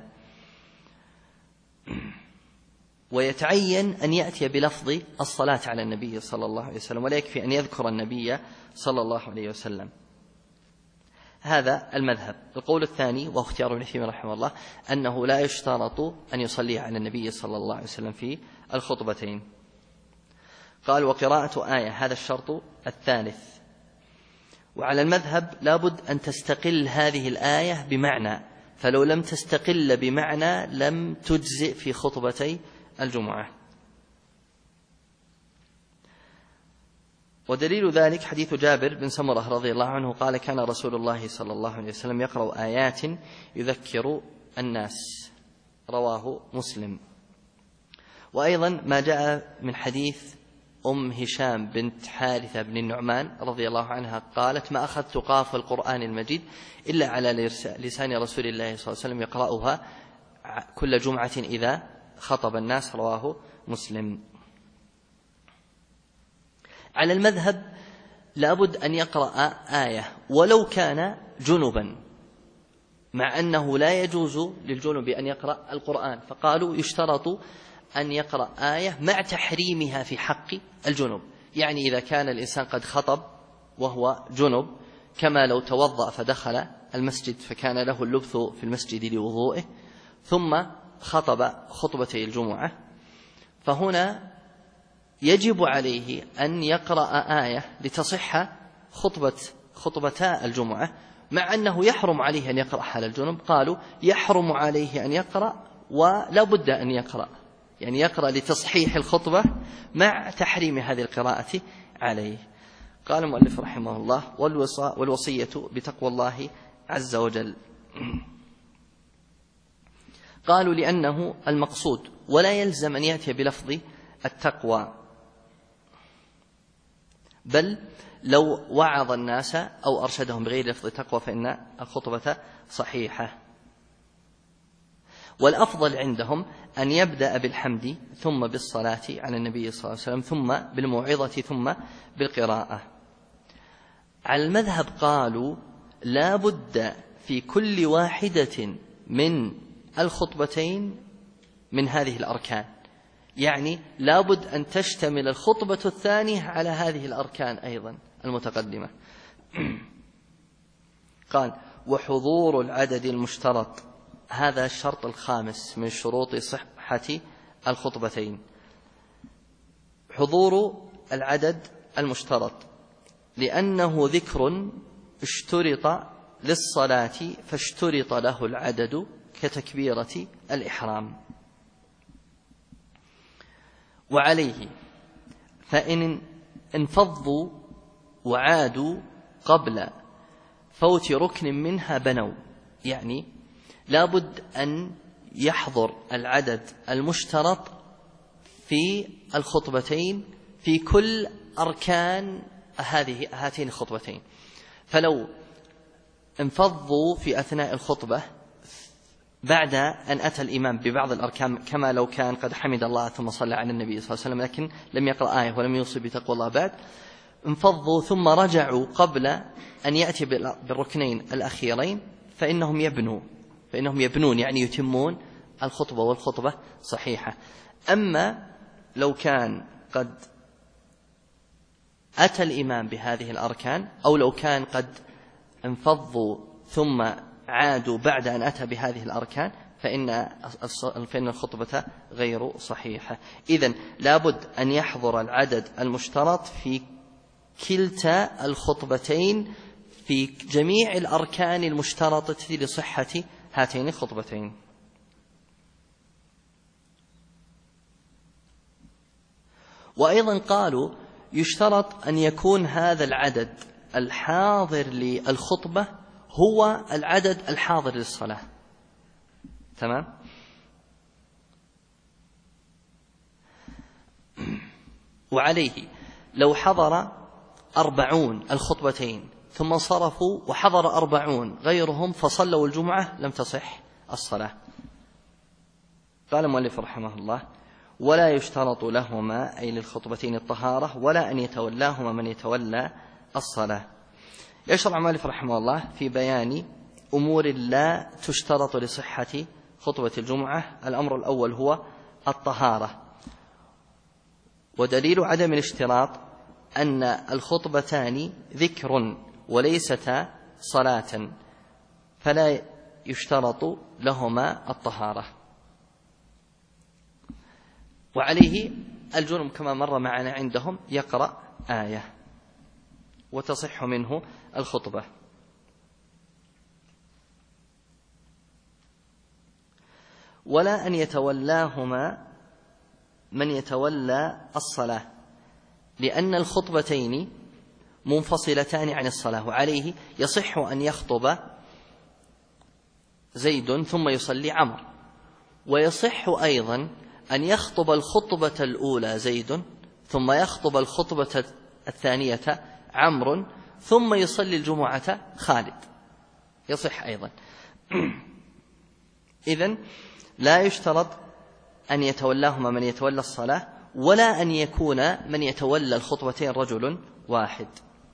ويتعين أن يأتي بلفظ الصلاة على النبي صلى الله عليه وسلم، ولا يكفي أن يذكر النبي صلى الله عليه وسلم. هذا المذهب. القول الثاني واختيار ابن تيمية رحمه الله أنه لا يشترط أن يصلي على النبي صلى الله عليه وسلم في الخطبتين. قال: وقراءة آية، هذا الشرط الثالث. وعلى المذهب لابد أن تستقل هذه الآية بمعنى، فلو لم تستقل بمعنى لم تجزئ في خطبتي الجمعة. ودليل ذلك حديث جابر بن سمرة رضي الله عنه قال: كان رسول الله صلى الله عليه وسلم يقرأ آيات يذكر الناس، رواه مسلم. وأيضا ما جاء من حديث أم هشام بنت حارثة بن النعمان رضي الله عنها قالت: ما أخذت قاف القرآن المجيد إلا على لسان رسول الله صلى الله عليه وسلم يقرأها كل جمعة إذا خطب الناس، رواه مسلم. على المذهب لابد أن يقرأ آية ولو كان جنبا، مع أنه لا يجوز للجنب أن يقرأ القرآن، فقالوا يشترط أن يقرأ آية مع تحريمها في حق الجنب. يعني إذا كان الإنسان قد خطب وهو جنب، كما لو توضأ فدخل المسجد فكان له اللبث في المسجد لوضوئه ثم خطب خطبتي الجمعة، فهنا يجب عليه أن يقرأ آية لتصح خطبتا الجمعة، مع أنه يحرم عليه أن يقرأ حال الجنب. قالوا يحرم عليه أن يقرأ ولا بد أن يقرأ، يعني يقرأ لتصحيح الخطبة مع تحريم هذه القراءة عليه. قال المؤلف رحمه الله: والوصية بتقوى الله عز وجل. قالوا لأنه المقصود، ولا يلزم أن يأتي بلفظ التقوى، بل لو وعظ الناس أو أرشدهم بغير لفظ التقوى فإن الخطبة صحيحة. والأفضل عندهم أن يبدأ بالحمد ثم بالصلاة على النبي صلى الله عليه وسلم ثم بالموعظة ثم بالقراءة. على المذهب قالوا لا بد في كل واحدة من الخطبتين من هذه الأركان، يعني لابد أن تشتمل الخطبة الثانية على هذه الأركان أيضا المتقدمة. قال: وحضور العدد المشترط، هذا الشرط الخامس من شروط صحة الخطبتين، حضور العدد المشترط، لأنه ذكر اشترط للصلاة فاشترط له العدد كتكبيرة الإحرام. وعليه فإن انفضوا وعادوا قبل فوت ركن منها بنوا، يعني لابد أن يحضر العدد المشترط في الخطبتين في كل أركان هاتين الخطبتين. فلو انفضوا في أثناء الخطبة بعد أن أتى الإمام ببعض الأركان، كما لو كان قد حمد الله ثم صلى على النبي صلى الله عليه وسلم لكن لم يقرأ آية ولم يوصي بتقوى الله بعد، انفضوا ثم رجعوا قبل أن يأتي بالركنين الأخيرين، فإنهم يبنون يعني يتمون الخطبة والخطبة صحيحة. أما لو كان قد أتى الإمام بهذه الأركان، أو لو كان قد انفضوا ثم عادوا بعد أن أتى بهذه الأركان، فإن الخطبة غير صحيحة. إذن لابد أن يحضر العدد المشترط في كلتا الخطبتين في جميع الأركان المشترطة لصحة هاتين الخطبتين. وأيضا قالوا يشترط أن يكون هذا العدد الحاضر للخطبة هو العدد الحاضر للصلاة. تمام؟ وعليه لو حضر 40 الخطبتين ثم صرفوا وحضر 40 غيرهم فصلوا الجمعة لم تصح الصلاة. قال المؤلف رحمه الله: ولا يشترط لهما أي للخطبتين الطهارة، ولا أن يتولاهما من يتولى الصلاة. يشرع المؤلف رحمه الله في بيان أمور لا تشترط لصحة خطبة الجمعة. الأمر الأول هو الطهارة، ودليل عدم الاشتراط أن الخطبتان ذكر وليستا صلاة، فلا يشترط لهما الطهارة. وعليه الجنب كما مر معنا عندهم يقرأ آية وتصح منه الخطبة. ولا أن يتولاهما من يتولى الصلاة، لأن الخطبتين منفصلتان عن الصلاة. وعليه يصح أن يخطب زيد ثم يصلي عمرو، ويصح أيضا أن يخطب الخطبة الأولى زيد ثم يخطب الخطبة الثانية عمرو ثم يصلي الجمعة خالد، يصح أيضا. إذن لا يشترط أن يتولاهما من يتولى الصلاة، ولا أن يكون من يتولى الخطبتين رجل واحد.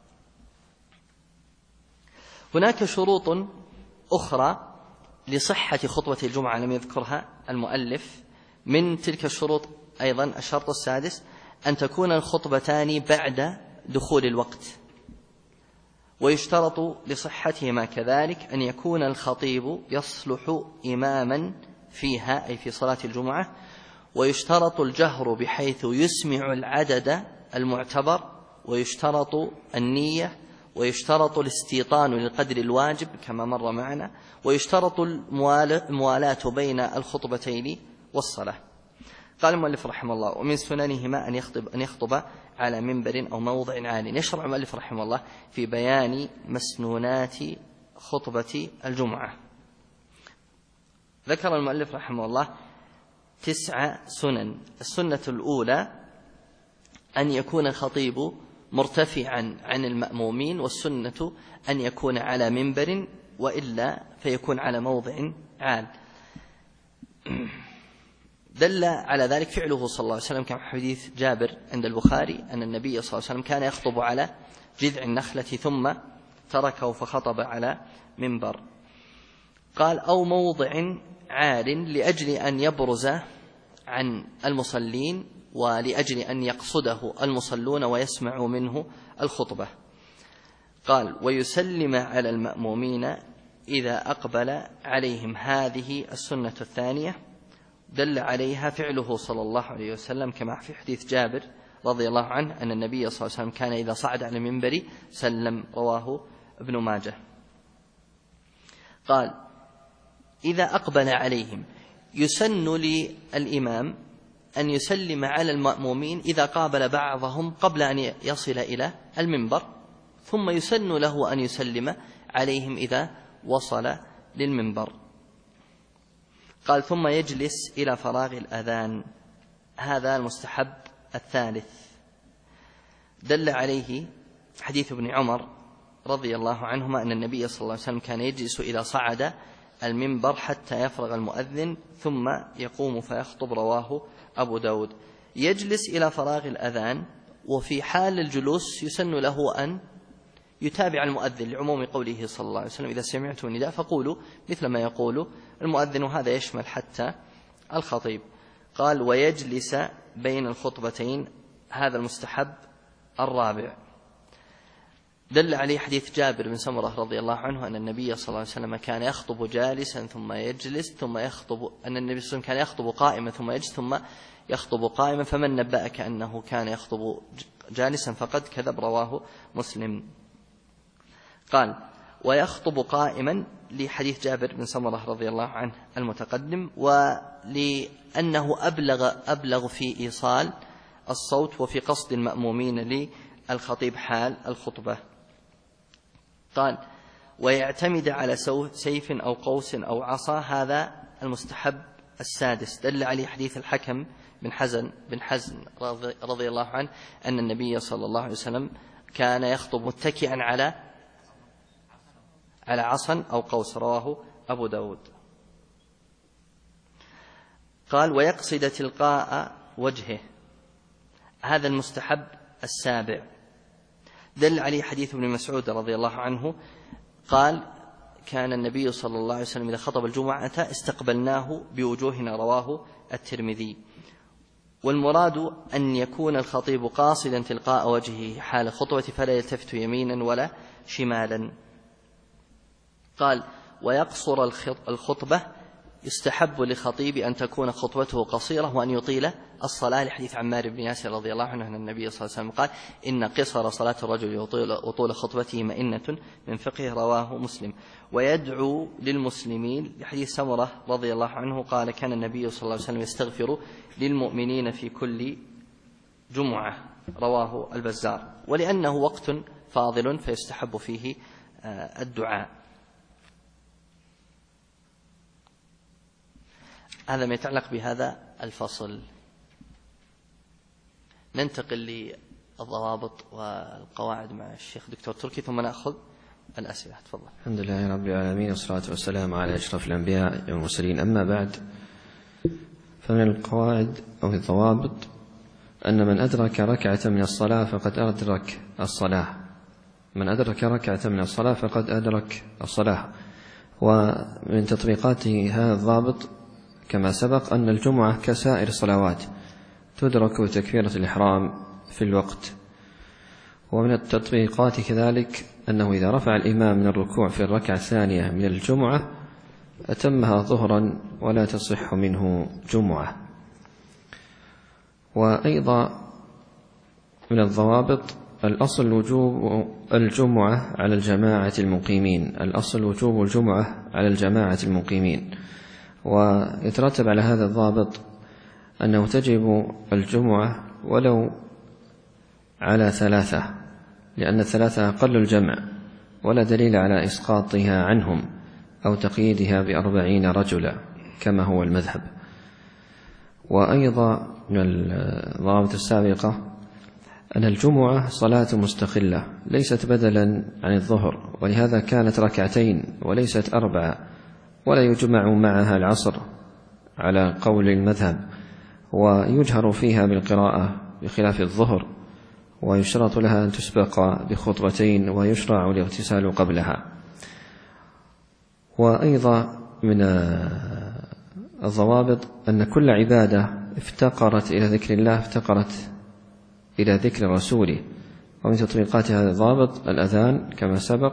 هناك شروط أخرى لصحة خطبة الجمعة لم يذكرها المؤلف. من تلك الشروط أيضا الشرط السادس أن تكون الخطبتان بعد دخول الوقت، ويشترط لصحتهما كذلك أن يكون الخطيب يصلح إماما فيها أي في صلاة الجمعة، ويشترط الجهر بحيث يسمع العدد المعتبر، ويشترط النية، ويشترط الاستيطان للقدر الواجب كما مر معنا، ويشترط الموالاة بين الخطبتين والصلاة. قال المؤلف رحمه الله: ومن سننهما أن يخطب على منبر أو موضع عال. يشرع المؤلف رحمه الله في بيان مسنونات خطبة الجمعة. ذكر المؤلف رحمه الله 9 سنن. السنة الأولى أن يكون الخطيب مرتفعا عن المأمومين، والسنة أن يكون على منبر، وإلا فيكون على موضع عال. دل على ذلك فعله صلى الله عليه وسلم كما حديث جابر عند البخاري أن النبي صلى الله عليه وسلم كان يخطب على جذع النخلة ثم تركه فخطب على منبر. قال: أو موضع عال، لأجل أن يبرز عن المصلين ولأجل أن يقصده المصلون ويسمعوا منه الخطبة. قال: ويسلم على المأمومين إذا أقبل عليهم. هذه السنة الثانية دل عليها فعله صلى الله عليه وسلم كما في حديث جابر رضي الله عنه أن النبي صلى الله عليه وسلم كان إذا صعد على المنبر سلم، رواه ابن ماجه. قال: إذا أقبل عليهم. يسن للإمام أن يسلم على المأمومين إذا قابل بعضهم قبل أن يصل إلى المنبر، ثم يسن له أن يسلم عليهم إذا وصل للمنبر. قال: ثم يجلس إلى فراغ الأذان. هذا المستحب الثالث دل عليه حديث ابن عمر رضي الله عنهما أن النبي صلى الله عليه وسلم كان يجلس إذا صعد المنبر حتى يفرغ المؤذن ثم يقوم فيخطب، رواه أبو داود. يجلس إلى فراغ الأذان، وفي حال الجلوس يسن له أن يتابع المؤذن لعموم قوله صلى الله عليه وسلم: إذا سمعتم النداء فقولوا مثل ما يقول المؤذن. وهذا يشمل حتى الخطيب. قال: ويجلس بين الخطبتين. هذا المستحب الرابع دل عليه حديث جابر بن سمرة رضي الله عنه أن النبي صلى الله عليه وسلم كان يخطب جالسا ثم يجلس ثم يخطب، أن النبي صلى الله عليه وسلم كان يخطب قائما ثم يجلس ثم يخطب قائما، فمن نبأك أنه كان يخطب جالسا فقد كذب، رواه مسلم. قال: ويخطب قائما لحديث جابر بن سمرة رضي الله عنه المتقدم، ولأنه أبلغ في إيصال الصوت وفي قصد المأمومين للخطيب حال الخطبة. قال: ويعتمد على سيف أو قوس أو عصا. هذا المستحب السادس دل عليه حديث الحكم بن حزن رضي الله عنه أن النبي صلى الله عليه وسلم كان يخطب متكئا على عصا أو قوس، رواه أبو داود. قال: ويقصد تلقاء وجهه. هذا المستحب السابع دل عليه حديث ابن مسعود رضي الله عنه قال: كان النبي صلى الله عليه وسلم إذا خطب الجمعة استقبلناه بوجوهنا، رواه الترمذي. والمراد أن يكون الخطيب قاصدا تلقاء وجهه حال الخطبة فلا يلتفت يمينا ولا شمالا. قال: ويقصر الخطبة. يستحب للخطيب أن تكون خطبته قصيرة وأن يطيل الصلاة، لحديث عمار بن ياسر رضي الله عنه أن النبي صلى الله عليه وسلم قال: إن قصر صلاة الرجل وطول خطبته مئنة من فقه، رواه مسلم. ويدعو للمسلمين، لحديث سمرة رضي الله عنه قال: كان النبي صلى الله عليه وسلم يستغفر للمؤمنين في كل جمعة، رواه البزار. ولأنه وقت فاضل فيستحب فيه الدعاء. هذا ما يتعلق بهذا الفصل. ننتقل للضوابط والقواعد مع الشيخ دكتور تركي ثم نأخذ الأسئلة. تفضل. الحمد لله رب العالمين، والصلاة والسلام على أشرف الأنبياء والمرسلين. أما بعد، فمن القواعد أو الضوابط أن من أدرك ركعة من الصلاة فقد أدرك الصلاة. من أدرك ركعة من الصلاة فقد أدرك الصلاة. ومن تطبيقاته هذا الضابط كما سبق أن الجمعة كسائر الصلوات تدرك بتكبيرة الإحرام في الوقت. ومن التطبيقات كذلك أنه إذا رفع الإمام من الركوع في الركعة الثانية من الجمعة أتمها ظهرا ولا تصح منه جمعة. وأيضا من الضوابط الأصل وجوب الجمعة على الجماعة المقيمين. الأصل وجوب الجمعة على الجماعة المقيمين. ويترتب على هذا الضابط أنه تجب الجمعة ولو على 3، لأن 3 أقل الجمع، ولا دليل على إسقاطها عنهم أو تقييدها ب40 رجلا كما هو المذهب. وأيضا من الضوابط السابقة أن الجمعة صلاة مستقلة ليست بدلا عن الظهر، ولهذا كانت 2 وليست 4، ولا يجمع معها العصر على قول المذهب، ويجهر فيها بالقراءة بخلاف الظهر، ويشترط لها أن تسبق ب2 ويشرع الاغتسال قبلها. وأيضا من الضوابط أن كل عبادة افتقرت إلى ذكر الله افتقرت إلى ذكر رسوله. ومن تطبيقات هذا الضابط الأذان كما سبق.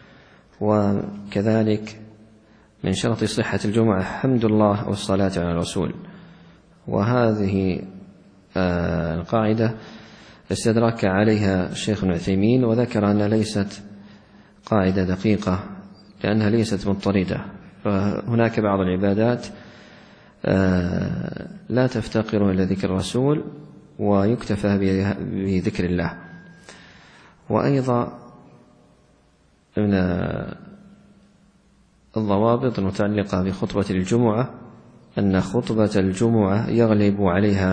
وكذلك من شرط صحة الجمعة حمد الله والصلاة على الرسول. وهذه القاعدة استدرك عليها الشيخ ابن عثيمين وذكر أنها ليست قاعدة دقيقة لأنها ليست مضطردة، فهناك بعض العبادات لا تفتقر إلى ذكر الرسول ويكتفى بذكر الله. وأيضا من الضوابط المتعلقة بخطبة الجمعة أن خطبة الجمعة يغلب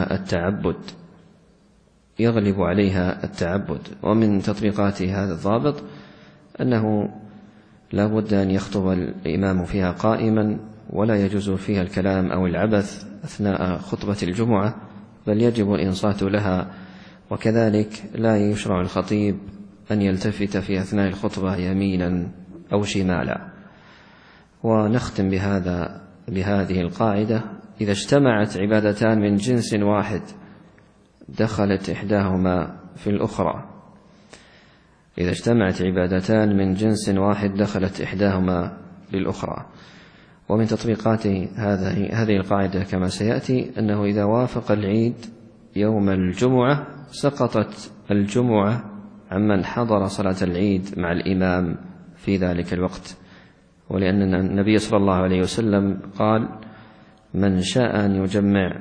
عليها التعبد. ومن تطبيقات هذا الضابط أنه لا بد أن يخطب الإمام فيها قائما، ولا يجوز فيها الكلام أو العبث أثناء خطبة الجمعة، بل يجب الإنصات لها. وكذلك لا يشرع الخطيب أن يلتفت في أثناء الخطبة يمينا أو شمالا. ونختم بهذه القاعدة: إذا اجتمعت عبادتان من جنس واحد دخلت إحداهما في الأخرى. إذا اجتمعت عبادتان من جنس واحد دخلت إحداهما للأخرى. ومن تطبيقات هذه القاعدة كما سيأتي أنه إذا وافق العيد يوم الجمعة سقطت الجمعة عمن حضر صلاة العيد مع الإمام في ذلك الوقت، ولأن النبي صلى الله عليه وسلم قال: من شاء أن يجمع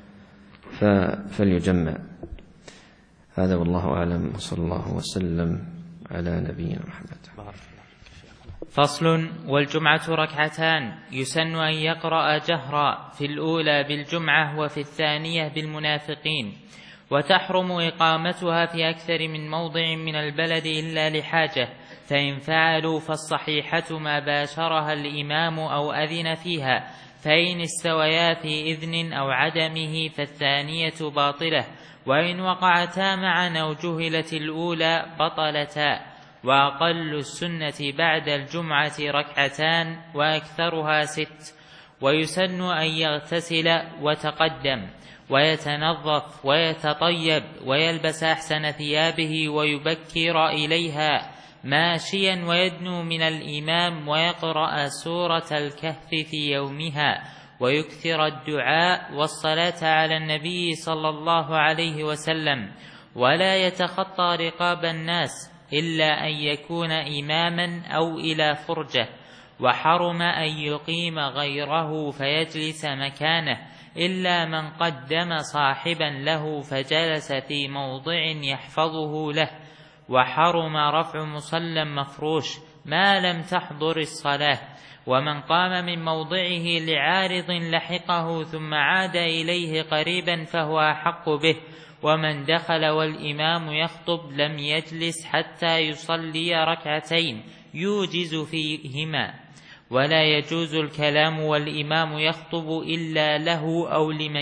فليجمع. هذا والله أعلم، صلى الله وسلم على نبينا محمد. فصل: والجمعة ركعتان، يسن أن يقرأ جهرا في الأولى بالجمعة وفي الثانية بالمنافقين، وتحرم إقامتها في أكثر من موضع من البلد إلا لحاجة، فإن فعلوا فالصحيحة ما باشرها الإمام أو أذن فيها، فإن استويا في إذن أو عدمه فالثانية باطلة، وإن وقعتا معا أو جهلت الأولى بطلتا. وأقل السنة بعد الجمعة ركعتان وأكثرها 6. ويسن أن يغتسل وتقدم ويتنظف ويتطيب ويلبس أحسن ثيابه ويبكر إليها ماشيا ويدنو من الإمام ويقرأ سورة الكهف في يومها ويكثر الدعاء والصلاة على النبي صلى الله عليه وسلم، ولا يتخطى رقاب الناس إلا أن يكون إماما أو إلى فرجة، وحرم أن يقيم غيره فيجلس مكانه إلا من قدم صاحبا له فجلس في موضع يحفظه له، وحرم رفع مصلى مفروش ما لم تحضر الصلاة، ومن قام من موضعه لعارض لحقه ثم عاد إليه قريبا فهو أحق به، ومن دخل والإمام يخطب لم يجلس حتى يصلي ركعتين يوجز فيهما، ولا يجوز الكلام والإمام يخطب إلا له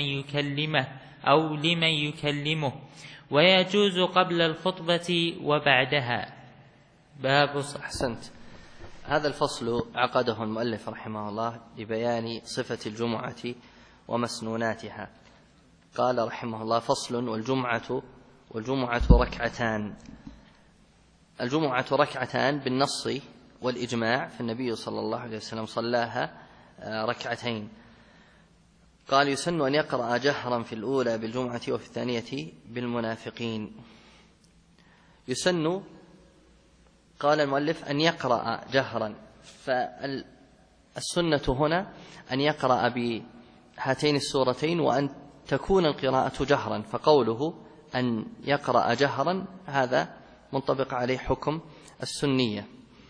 أو لمن يكلمه، ويجوز قبل الخطبة وبعدها. باب أحسنت. هذا الفصل عقده المؤلف رحمه الله لبيان صفة الجمعة ومسنوناتها. قال رحمه الله: فصل: والجمعة ركعتان. الجمعة ركعتان بالنص والإجماع، فالنبي صلى الله عليه وسلم صلاها ركعتين. قال: يسن أن يقرأ جهرا في الأولى بالجمعة وفي الثانية بالمنافقين. يسن، قال المؤلف، أن يقرأ جهرا، فالسنة هنا أن يقرأ بهاتين السورتين وأن تكون القراءة جهرا، فقوله أن يقرأ جهرا هذا منطبق عليه حكم السنية.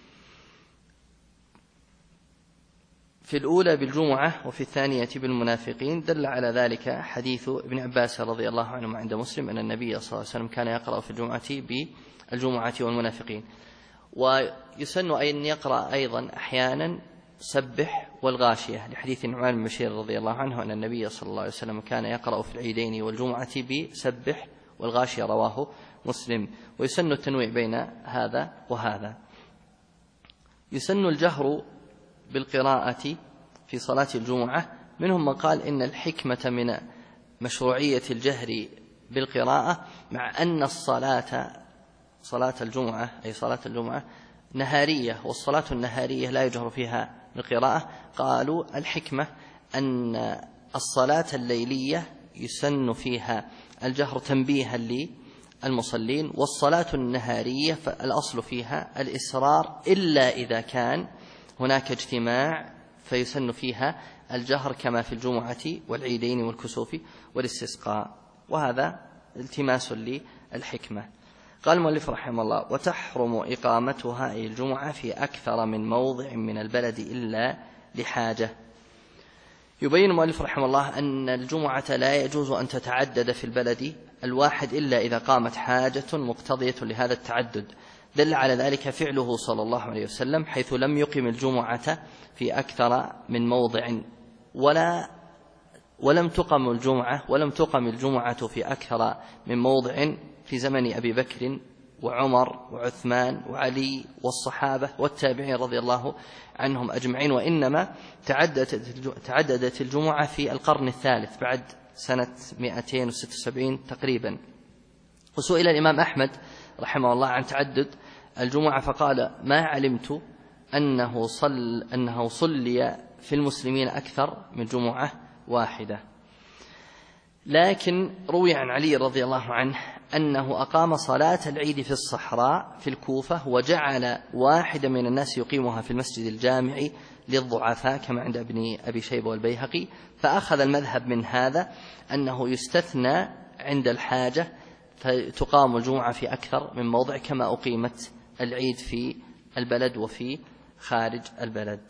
في الأولى بالجمعة وفي الثانية بالمنافقين دل على ذلك حديث ابن عباس رضي الله عنهما عند مسلم أن النبي صلى الله عليه وسلم كان يقرأ في الجمعة بالجمعة والمنافقين. ويسن أن يقرأ أيضا أحيانا سبح والغاشية، لحديث النعمان بن بشير رضي الله عنه أن النبي صلى الله عليه وسلم كان يقرأ في العيدين والجمعة بسبح والغاشية، رواه مسلم. ويسن التنويع بين هذا وهذا. يسن الجهر بالقراءة في صلاة الجمعة، منهم من قال إن الحكمة من مشروعية الجهر بالقراءة، مع أن صلاة الجمعة أي صلاة الجمعة نهارية، والصلاة النهارية لا يجهر فيها بالقراءة. قالوا الحكمة أن الصلاة الليلية يسن فيها الجهر تنبيها للمصلين، والصلاة النهارية فالأصل فيها الإسرار إلا إذا كان هناك اجتماع فيسن فيها الجهر كما في الجمعة والعيدين والكسوف والاستسقاء، وهذا التماس للحكمة. قال المؤلف رحمه الله: وتحرم إقامتها أي الجمعة في أكثر من موضع من البلد إلا لحاجة. يبين المؤلف رحمه الله أن الجمعة لا يجوز أن تتعدد في البلد الواحد إلا إذا قامت حاجة مقتضية لهذا التعدد. دل على ذلك فعله صلى الله عليه وسلم، حيث لم يقم الجمعة في أكثر من موضع، ولم تقم الجمعة في أكثر من موضع في زمن أبي بكر وعمر وعثمان وعلي والصحابة والتابعين رضي الله عنهم أجمعين، وإنما تعددت الجمعة في القرن الثالث بعد سنة 276 تقريبا. وسئل الإمام أحمد رحمه الله عن تعدد الجمعة فقال: ما علمت أنه صلي في المسلمين أكثر من جمعة واحدة. لكن روي عن علي رضي الله عنه أنه أقام صلاة العيد في الصحراء في الكوفة، وجعل واحدا من الناس يقيمها في المسجد الجامع للضعفاء كما عند ابن أبي شيبة والبيهقي، فأخذ المذهب من هذا أنه يستثنى عند الحاجة فتقام الجمعة في أكثر من موضع كما أقيمت العيد في البلد وفي خارج البلد.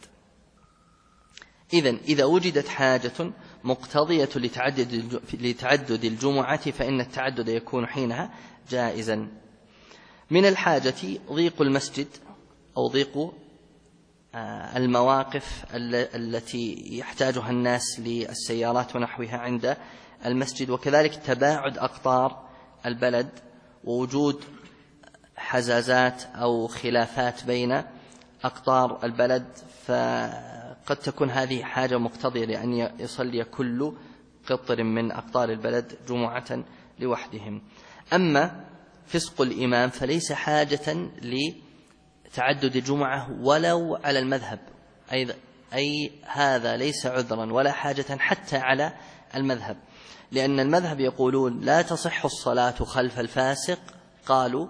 إذا وجدت حاجة مقتضية لتعدد الجمعة فإن التعدد يكون حينها جائزا. من الحاجة ضيق المسجد أو ضيق المواقف التي يحتاجها الناس للسيارات ونحوها عند المسجد، وكذلك تباعد أقطار البلد ووجود حزازات أو خلافات بين أقطار البلد، فقد تكون هذه حاجة مقتضية لأن يصلي كل قطر من أقطار البلد جمعة لوحدهم. أما فسق الإمام فليس حاجة لتعدد الجمعة ولو على المذهب، أي هذا ليس عذرا ولا حاجة حتى على المذهب، لأن المذهب يقولون لا تصح الصلاة خلف الفاسق، قالوا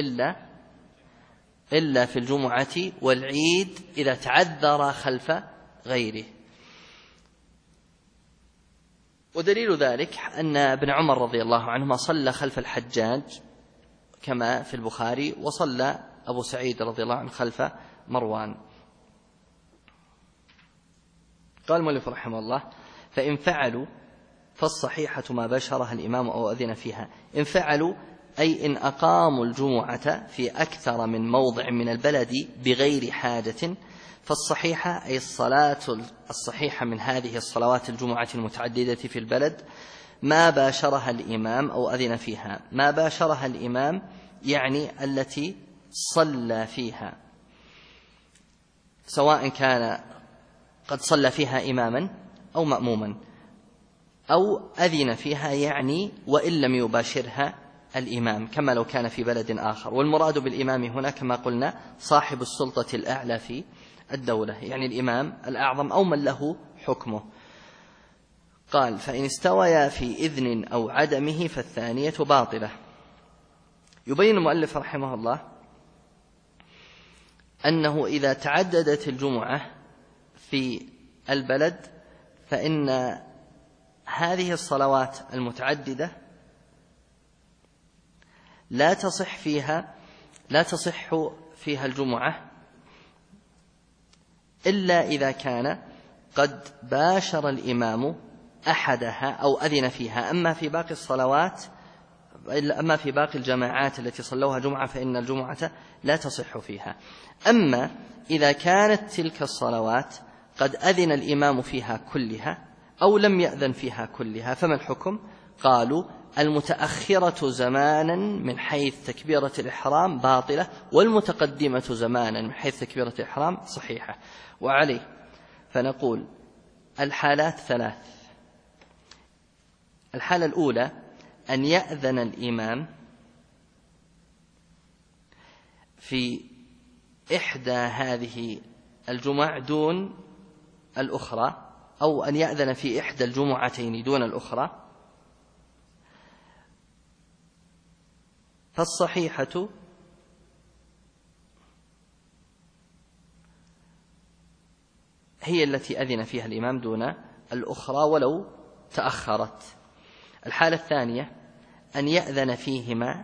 إلا في الجمعة والعيد إذا تعذر خلف غيره. ودليل ذلك أن ابن عمر رضي الله عنهما صلى خلف الحجاج كما في البخاري، وصلى أبو سعيد رضي الله عنه خلف مروان. قال المؤلف رحمه الله: فإن فعلوا فالصحيحة ما بشرها الإمام أو أذن فيها. إن فعلوا أي إن أقاموا الجمعة في أكثر من موضع من البلد بغير حاجة، فالصحيحة أي الصلاة الصحيحة من هذه الصلوات الجمعة المتعددة في البلد ما باشرها الإمام أو أذن فيها. ما باشرها الإمام يعني التي صلى فيها، سواء كان قد صلى فيها إماما أو مأموما، أو أذن فيها يعني وإن لم يباشرها الإمام كما لو كان في بلد آخر. والمراد بالإمام هنا كما قلنا صاحب السلطة الأعلى في الدولة، يعني الإمام الأعظم أو من له حكمه. قال: فإن استويا في إذن أو عدمه فالثانية باطلة. يبين المؤلف رحمه الله أنه إذا تعددت الجمعة في البلد فإن هذه الصلوات المتعددة لا تصح فيها الجمعة إلا إذا كان قد باشر الإمام أحدها أو أذن فيها. أما في باقي الجماعات التي صلوها جمعة فإن الجمعة لا تصح فيها. أما إذا كانت تلك الصلوات قد أذن الإمام فيها كلها أو لم يأذن فيها كلها فما الحكم؟ قالوا: المتأخرة زمانا من حيث تكبيرة الإحرام باطلة، والمتقدمة زمانا من حيث تكبيرة الإحرام صحيحة. وعليه فنقول الحالات ثلاث: الحالة الأولى أن يأذن الإمام في إحدى هذه الجمع دون الأخرى، أو أن يأذن في إحدى الجمعتين دون الأخرى، فالصحيحة هي التي أذن فيها الإمام دون الأخرى ولو تأخرت. الحالة الثانية أن يأذن فيهما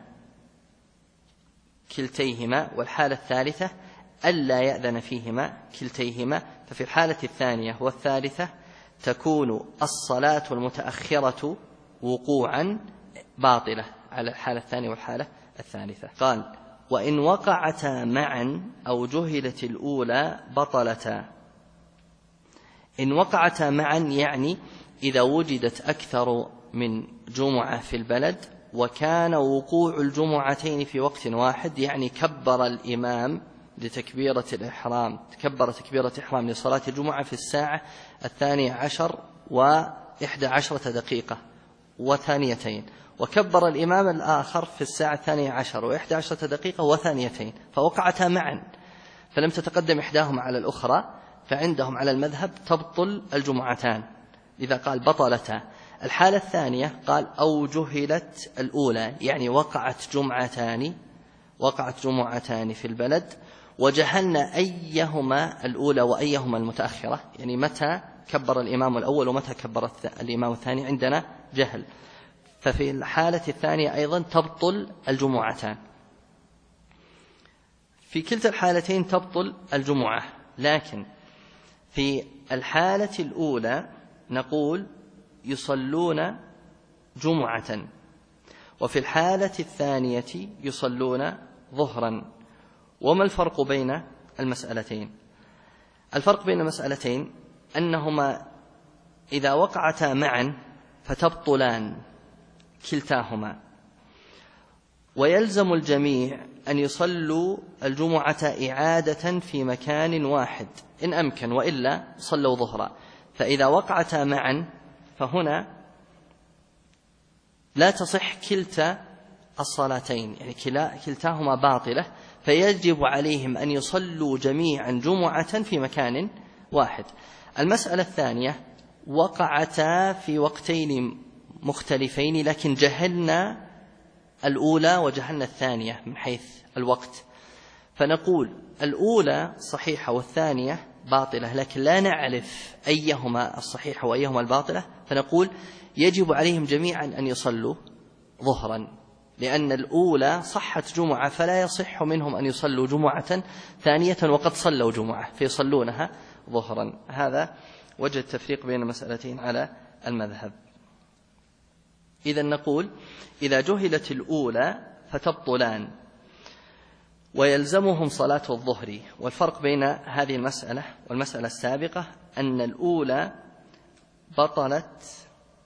كلتيهما، والحالة الثالثة ألا يأذن فيهما كلتيهما. ففي الحالة الثانية والثالثة تكون الصلاة المتأخرة وقوعا باطلة على الحالة الثانية والحالة الثالثة. قال: وإن وقعتا معا أو جهلت الأولى بطلتا. إن وقعتا معا يعني إذا وجدت أكثر من جمعة في البلد وكان وقوع الجمعتين في وقت واحد، يعني كبر الإمام لتكبيرة الإحرام، كبر تكبيرة إحرام لصلاة الجمعة في الساعة 12 و11 دقيقة وثانيتين، وكبر الإمام الآخر في الساعة 12 و11 دقيقة وثانيتين، فوقعتا معا فلم تتقدم إحداهما على الأخرى، فعندهم على المذهب تبطل الجمعتان، إذا قال بطلتا. الحالة الثانية قال: أو جهلت الأولى، يعني وقعت جمعتان في البلد وجهلنا أيهما الأولى وأيهما المتأخرة، يعني متى كبر الإمام الأول ومتى كبر الإمام الثاني عندنا جهل، ففي الحالة الثانية أيضا تبطل الجمعتان. في كلتا الحالتين تبطل الجمعة، لكن في الحالة الأولى نقول يصلون جمعة، وفي الحالة الثانية يصلون ظهرا. وما الفرق بين المسألتين؟ الفرق بين المسألتين أنهما إذا وقعتا معا فتبطلان كلتاهما، ويلزم الجميع أن يصلوا الجمعة إعادة في مكان واحد إن أمكن، وإلا صلوا ظهرا. فإذا وقعتا معا فهنا لا تصح كلتا الصلاتين، يعني كلتاهما باطلة، فيجب عليهم أن يصلوا جميعا جمعة في مكان واحد. المسألة الثانية وقعتا في وقتين مختلفين، لكن جهلنا الأولى وجهلنا الثانية من حيث الوقت، فنقول الأولى صحيحة والثانية باطلة، لكن لا نعرف أيهما الصحيحة وأيهما الباطلة، فنقول يجب عليهم جميعا أن يصلوا ظهرا، لأن الأولى صحت جمعة فلا يصح منهم أن يصلوا جمعة ثانية وقد صلوا جمعة فيصلونها ظهرا. هذا وجه التفريق بين المسألتين على المذهب. إذن نقول إذا جهلت الأولى فتبطلان ويلزمهم صلاة الظهر. والفرق بين هذه المسألة والمسألة السابقة أن الأولى بطلت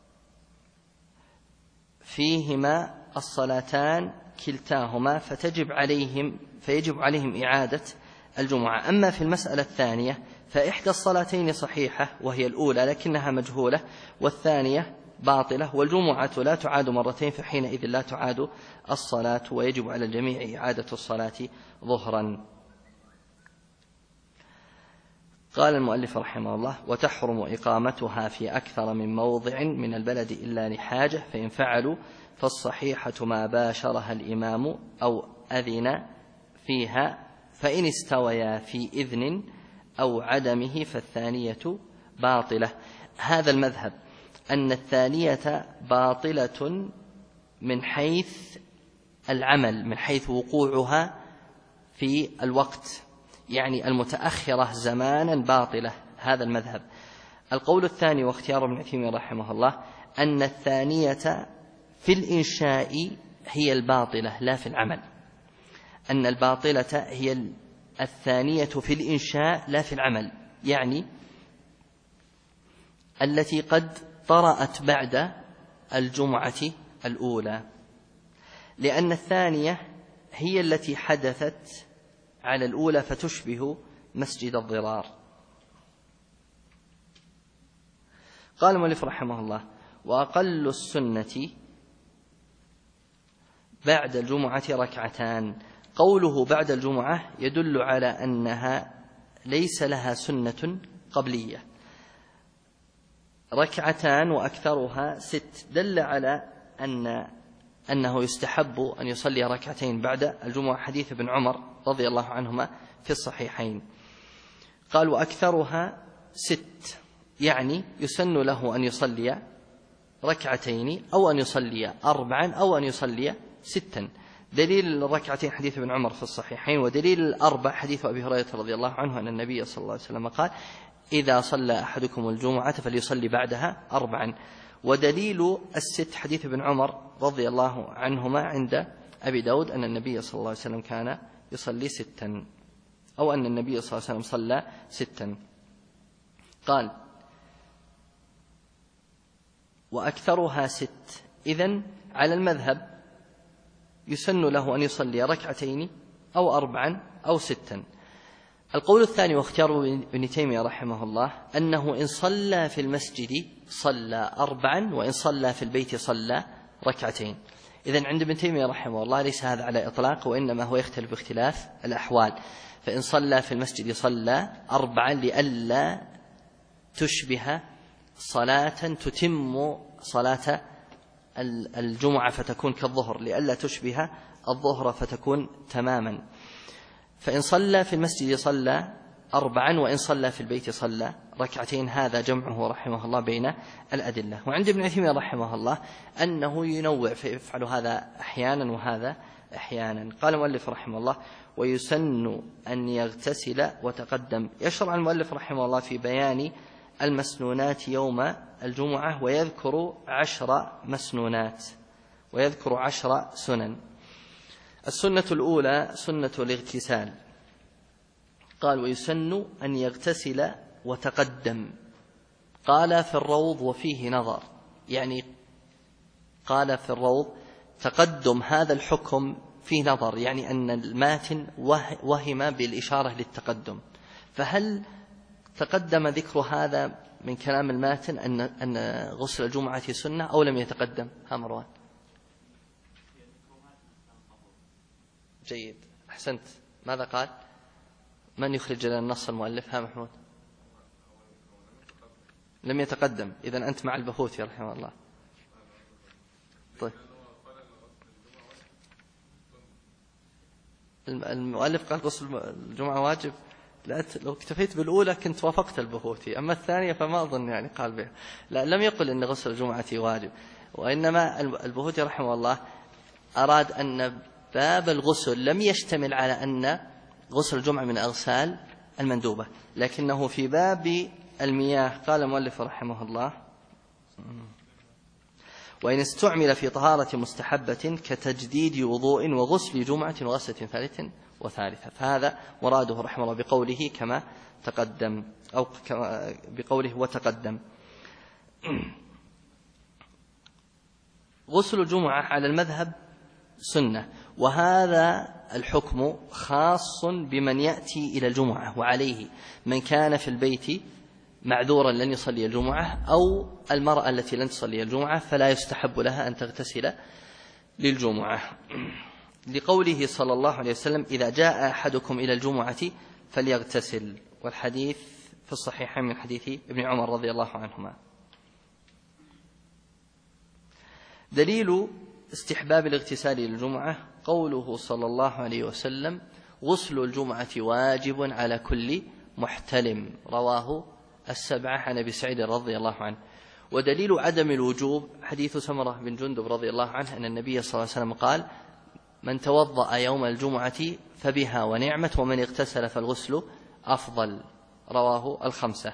فيهما الصلاتان كلتاهما فيجب عليهم إعادة الجمعة. أما في المسألة الثانية فإحدى الصلاتين صحيحة وهي الأولى لكنها مجهولة، والثانية باطلة، والجمعة لا تعاد مرتين، فحينئذ لا تعاد الصلاة ويجب على الجميع إعادة الصلاة ظهرا. قال المؤلف رحمه الله: وتحرم إقامتها في أكثر من موضع من البلد إلا لحاجة، فإن فعلوا فالصحيحة ما باشرها الإمام أو أذن فيها، فإن استويا في إذن أو عدمه فالثانية باطلة. هذا المذهب أن الثانية باطلة من حيث العمل، من حيث وقوعها في الوقت، يعني المتأخرة زمانا باطلة، هذا المذهب. القول الثاني واختيار ابن عثيمين رحمه الله أن الثانية في الإنشاء هي الباطلة لا في العمل، أن الباطلة هي الثانية في الإنشاء لا في العمل، يعني التي قد طرأت بعد الجمعة الأولى، لأن الثانية هي التي حدثت على الأولى فتشبه مسجد الضرار. قال المؤلف رحمه الله: وأقل السنة بعد الجمعة ركعتان. قوله بعد الجمعة يدل على أنها ليس لها سنة قبلية، ركعتان وأكثرها 6، دل على أنه يستحب أن يصلي ركعتين بعد الجمعة، حديث ابن عمر رضي الله عنهما في الصحيحين. قال وأكثرها 6، يعني يسن له أن يصلي ركعتين أو أن يصلي 4 أو أن يصلي 6. دليل الركعتين حديث ابن عمر في الصحيحين، ودليل 4 حديث أبي هريرة رضي الله عنه أن النبي صلى الله عليه وسلم قال إذا صلى أحدكم الجمعة فليصلي بعدها 4. ودليل 6 حديث ابن عمر رضي الله عنهما عند أبي داود أن النبي صلى الله عليه وسلم كان يصلي 6، أو أن النبي صلى الله عليه وسلم صلى 6. قال وأكثرها 6، إذن على المذهب يسن له أن يصلي ركعتين أو 4 أو 6. القول الثاني واختيار ابن تيمية رحمه الله أنه إن صلى في المسجد صلى 4، وإن صلى في البيت صلى ركعتين. إذن عند ابن تيمية رحمه الله ليس هذا على إطلاق، وإنما هو يختلف باختلاف الأحوال. فإن صلى في المسجد صلى 4 لئلا تشبه صلاة تتم صلاة الجمعة فتكون كالظهر، لئلا تشبه الظهر فتكون تماما. فإن صلى في المسجد صلى 4، وإن صلى في البيت صلى ركعتين. هذا جمعه رحمه الله بين الأدلة. وعند ابن تيمية رحمه الله أنه ينوع، فيفعل هذا أحيانا وهذا أحيانا. قال المؤلف رحمه الله ويسن أن يغتسل وتقدم. يشرع المؤلف رحمه الله في بيان المسنونات يوم الجمعة، ويذكر 10 مسنونات، ويذكر 10 سنن. السنة الأولى سنة الاغتسال. قال ويسن أن يغتسل وتقدم. قال في الروض وفيه نظر، يعني قال في الروض تقدم هذا الحكم فيه نظر، يعني أن الماتن وهم بالإشارة للتقدم. فهل تقدم ذكر هذا من كلام الماتن أن غسل الجمعة سنة أو لم يتقدم؟ ها مروان. جيد، أحسنت. ماذا قال؟ من يخرج لنا النص المؤلف؟ ها محمود. لم يتقدم. إذن أنت مع البهوتي رحمه الله. طيب، المؤلف قال غسل الجمعة واجب. لو اكتفيت بالأولى كنت وافقت البهوتي، أما الثانية فما أظن يعني قال بها. لا، لم يقل أن غسل الجمعة واجب، وإنما البهوتي رحمه الله أراد أن باب الغسل لم يشتمل على أن غسل الجمعة من أغسال المندوبة، لكنه في باب المياه. قال المؤلف رحمه الله وإن استعمل في طهارة مستحبة كتجديد وضوء وغسل جمعة وغسلة ثالثة وثالثة، فهذا مراده رحمه الله بقوله كما تقدم، أو بقوله وتقدم. غسل الجمعة على المذهب سنة، وهذا الحكم خاص بمن يأتي إلى الجمعة، وعليه من كان في البيت معذورا لن يصلي الجمعة، أو المرأة التي لن تصلي الجمعة فلا يستحب لها أن تغتسل للجمعة، لقوله صلى الله عليه وسلم إذا جاء أحدكم إلى الجمعة فليغتسل، والحديث في الصحيحين من حديث ابن عمر رضي الله عنهما. دليل استحباب الاغتسال للجمعة قوله صلى الله عليه وسلم غسل الجمعة واجب على كل محتلم، رواه 7 عن أبي سعيد رضي الله عنه. ودليل عدم الوجوب حديث سمرة بن جندب رضي الله عنه أن النبي صلى الله عليه وسلم قال من توضأ يوم الجمعة فبها ونعمت، ومن اغتسل فالغسل أفضل، رواه 5.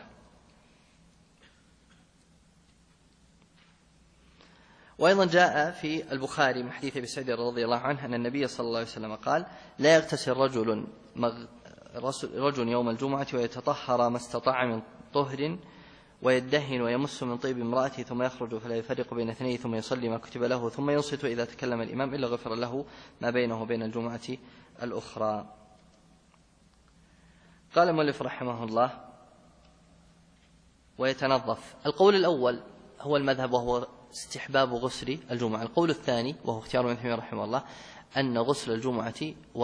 وأيضا جاء في البخاري من حديث أبي سعيد رضي الله عنه أن النبي صلى الله عليه وسلم قال لا يغتسل رجل يوم الجمعة ويتطهر ما استطاع من طهر ويدهن ويمس من طيب امرأته ثم يخرج فلا يفرق بين اثنين ثم يصلي ما كتب له ثم ينصت إذا تكلم الإمام إلا غفر له ما بينه وبين الجمعة الأخرى. قال المؤلف رحمه الله ويتنظف. القول الأول هو المذهب وهو استحباب غسل الجمعة. القول الثاني وهو اختيار ابن تيمية رحمه الله أن غسل الجمعة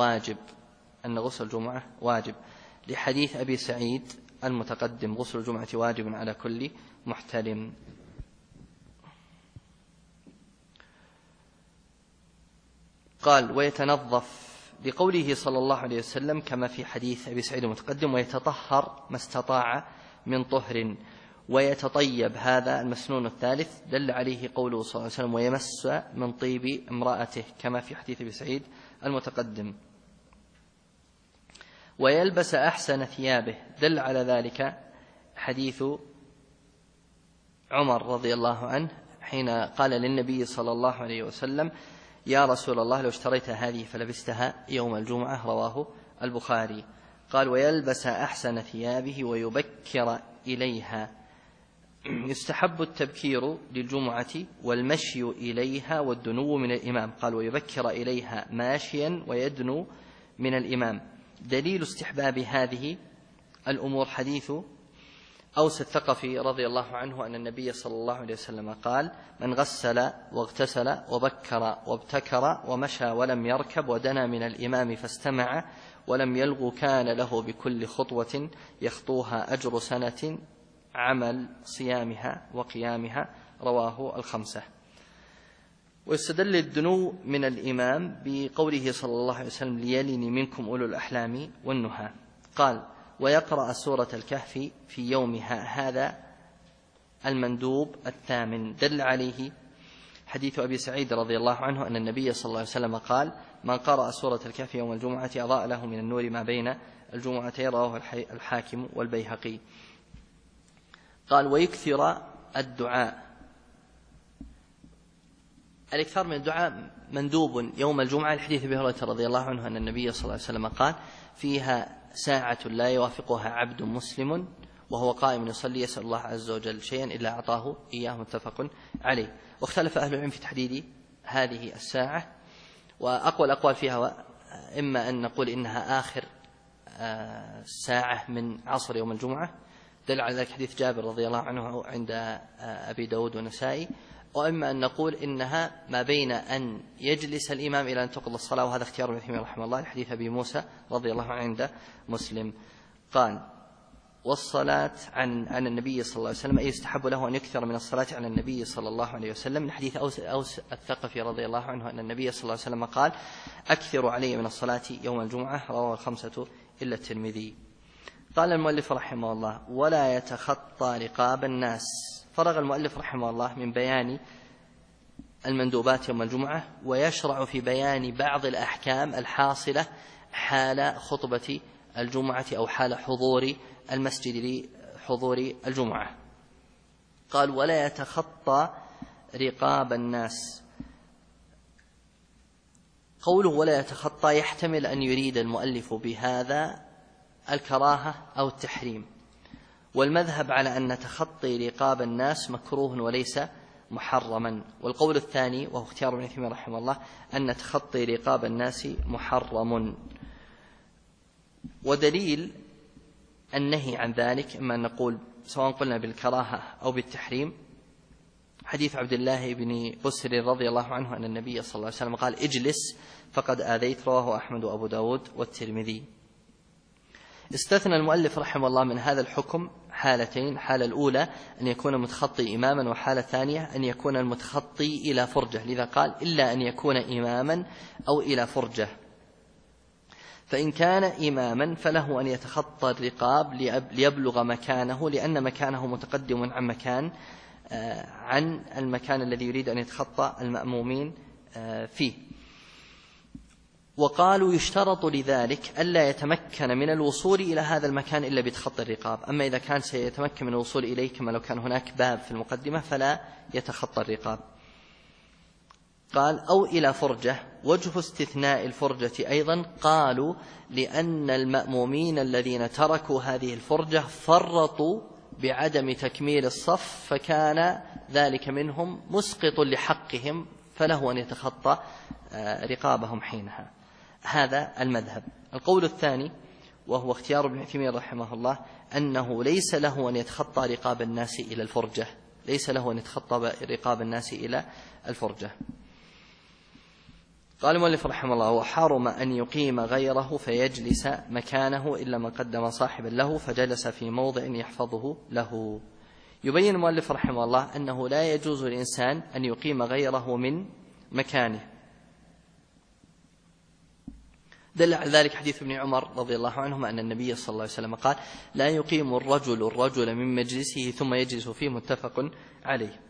واجب لحديث أبي سعيد المتقدم: غسل الجمعة واجب على كل محتلم. قال: ويتنظف لقوله صلى الله عليه وسلم كما في حديث أبي سعيد المتقدم: ويتطهر ما استطاع من طهر. ويتطيب، هذا المسنون الثالث دل عليه قوله صلى الله عليه وسلم: ويمس من طيب امرأته كما في حديث أبي سعيد المتقدم. ويلبس أحسن ثيابه، دل على ذلك حديث عمر رضي الله عنه حين قال للنبي صلى الله عليه وسلم: يا رسول الله لو اشتريت هذه فلبستها يوم الجمعة، رواه البخاري. قال: ويلبس أحسن ثيابه ويبكر إليها. يستحب التبكير للجمعة والمشي إليها والدنو من الإمام. قال: ويبكر إليها ماشيا ويدنو من الإمام. دليل استحباب هذه الأمور حديث أوس الثقفي رضي الله عنه أن النبي صلى الله عليه وسلم قال: من غسل واغتسل وبكر وابتكر ومشى ولم يركب ودنا من الإمام فاستمع ولم يلغ كان له بكل خطوة يخطوها أجر سنة عمل صيامها وقيامها، رواه الخمسة. ويستدل الدنو من الإمام بقوله صلى الله عليه وسلم: ليلني منكم أولو الأحلام والنهى. قال: ويقرأ سورة الكهف في يومها، هذا المندوب الثامن، دل عليه حديث أبي سعيد رضي الله عنه أن النبي صلى الله عليه وسلم قال: من قرأ سورة الكهف يوم الجمعة أضاء له من النور ما بين الجمعتين، رواه الحاكم والبيهقي. قال: ويكثر الدعاء. الإكثار من الدعاء مندوب يوم الجمعة، الحديث أبي هريرة رضي الله عنه أن النبي صلى الله عليه وسلم قال: فيها ساعة لا يوافقها عبد مسلم وهو قائم يصلي يسأل الله عز وجل شيئا إلا أعطاه إياه، متفق عليه. واختلف أهل العلم في تحديد هذه الساعة، وأقوى الأقوال فيها إما أن نقول إنها آخر ساعة من عصر يوم الجمعة، دل على ذلك حديث جابر رضي الله عنه عند أبي داود والنسائي، وإما أن نقول إنها ما بين أن يجلس الإمام إلى أن تقضى الصلاة، وهذا اختيار ابن تيمية رحمه الله لحديث أبي موسى رضي الله عنه عند مسلم. قال: والصلاة عن النبي صلى الله عليه وسلم، أي يستحب له أن يكثر من الصلاة على النبي صلى الله عليه وسلم، من حديث أوس الثقفي رضي الله عنه أن النبي صلى الله عليه وسلم قال: أكثر علي من الصلاة يوم الجمعة، رواه الخمسة إلا الترمذي. قال المؤلف رحمه الله: ولا يتخطى رقاب الناس. فرغ المؤلف رحمه الله من بيان المندوبات يوم الجمعة، ويشرع في بيان بعض الأحكام الحاصلة حال خطبة الجمعة أو حال حضور المسجد لحضور الجمعة. قال: ولا يتخطى رقاب الناس. قوله ولا يتخطى يحتمل أن يريد المؤلف بهذا الكراهة أو التحريم، والمذهب على أن تخطي رقاب الناس مكروه وليس محرما. والقول الثاني وهو اختيار ابن تيمية رحمه الله أن تخطي رقاب الناس محرم. ودليل النهي عن ذلك إما أن نقول سواء قلنا بالكراهة أو بالتحريم حديث عبد الله بن بسر رضي الله عنه أن النبي صلى الله عليه وسلم قال: اجلس فقد آذيت، رواه أحمد وأبو داود والترمذي. استثنى المؤلف رحمه الله من هذا الحكم حالتين: حالة الأولى أن يكون المتخطي إماما، وحالة ثانية أن يكون المتخطي إلى فرجة، لذا قال: إلا أن يكون إماما أو إلى فرجة. فإن كان إماما فله أن يتخطى الرقاب ليبلغ مكانه، لأن مكانه متقدم عن المكان الذي يريد أن يتخطى المأمومين فيه. وقالوا يشترط لذلك ألا يتمكن من الوصول إلى هذا المكان إلا بتخطي الرقاب، أما إذا كان سيتمكن من الوصول إليه كما لو كان هناك باب في المقدمة فلا يتخطى الرقاب. قال: أو إلى فرجة. وجه استثناء الفرجة أيضا قالوا لأن المأمومين الذين تركوا هذه الفرجة فرطوا بعدم تكميل الصف، فكان ذلك منهم مسقط لحقهم، فله أن يتخطى رقابهم حينها. هذا المذهب. القول الثاني وهو اختيار ابن تيمية رحمه الله أنه ليس له أن يتخطى رقاب الناس إلى الفرجة، ليس له أن يتخطى رقاب الناس إلى الفرجة. قال المؤلف رحمه الله: وحرم أن يقيم غيره فيجلس مكانه إلا من قدم صاحبا له فجلس في موضع يحفظه له. يبين المؤلف رحمه الله أنه لا يجوز للإنسان أن يقيم غيره من مكانه. دل على ذلك حديث ابن عمر رضي الله عنهما أن النبي صلى الله عليه وسلم قال: لا يقيم الرجل من مجلسه ثم يجلس فيه، متفق عليه.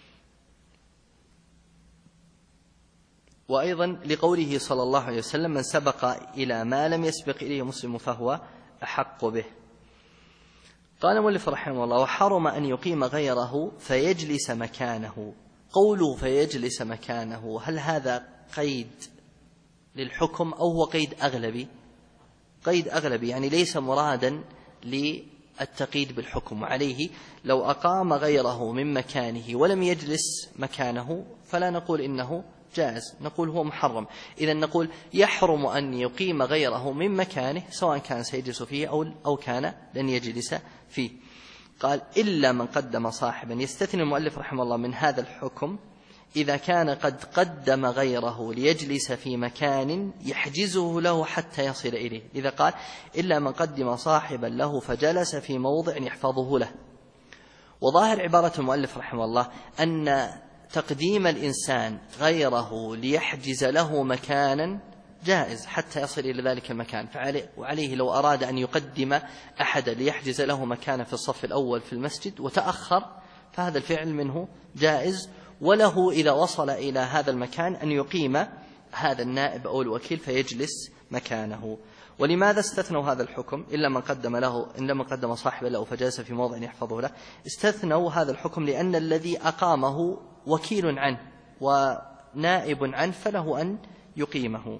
وأيضا لقوله صلى الله عليه وسلم: من سبق إلى ما لم يسبق إليه مسلم فهو أحق به. قال المؤلف رحمه الله: وحرم أن يقيم غيره فيجلس مكانه. قوله فيجلس مكانه، هل هذا قيد للحكم أو هو قيد أغلبي؟ قيد أغلبي، يعني ليس مرادا للتقييد بالحكم. وعليه لو أقام غيره من مكانه ولم يجلس مكانه فلا نقول إنه جائز، نقول هو محرم. إذن نقول يحرم أن يقيم غيره من مكانه سواء كان سيجلس فيه أو كان لن يجلس فيه. قال: إلا من قدم صاحبا. يستثني المؤلف رحمه الله من هذا الحكم إذا كان قد قدم غيره ليجلس في مكان يحجزه له حتى يصل إليه. إذا قال: إلا من قدم صاحبا له فجلس في موضع يحفظه له. وظاهر عبارة المؤلف رحمه الله أن تقديم الإنسان غيره ليحجز له مكانا جائز حتى يصل إلى ذلك المكان. وعليه لو أراد أن يقدم أحدا ليحجز له مكانا في الصف الأول في المسجد وتأخر فهذا الفعل منه جائز، وله إذا وصل إلى هذا المكان أن يقيم هذا النائب أو الوكيل فيجلس مكانه. ولماذا استثنوا هذا الحكم إلا من قدم صاحبا له فجلس في موضع يحفظه له؟ استثنوا هذا الحكم لأن الذي أقامه وكيل عنه ونائب عنه فله أن يقيمه.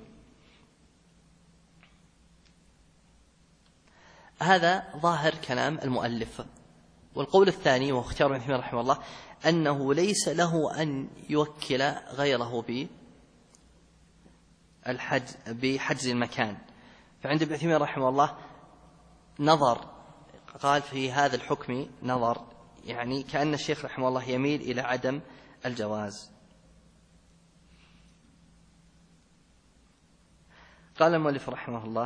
هذا ظاهر كلام المؤلف. والقول الثاني وهو اختيار ابن تيمية رحمه الله أنه ليس له أن يوكل غيره بحجز المكان. فعند ابن تيمية رحمه الله نظر، قال في هذا الحكم نظر، يعني كأن الشيخ رحمه الله يميل إلى عدم الجواز. قال المؤلف رحمه الله: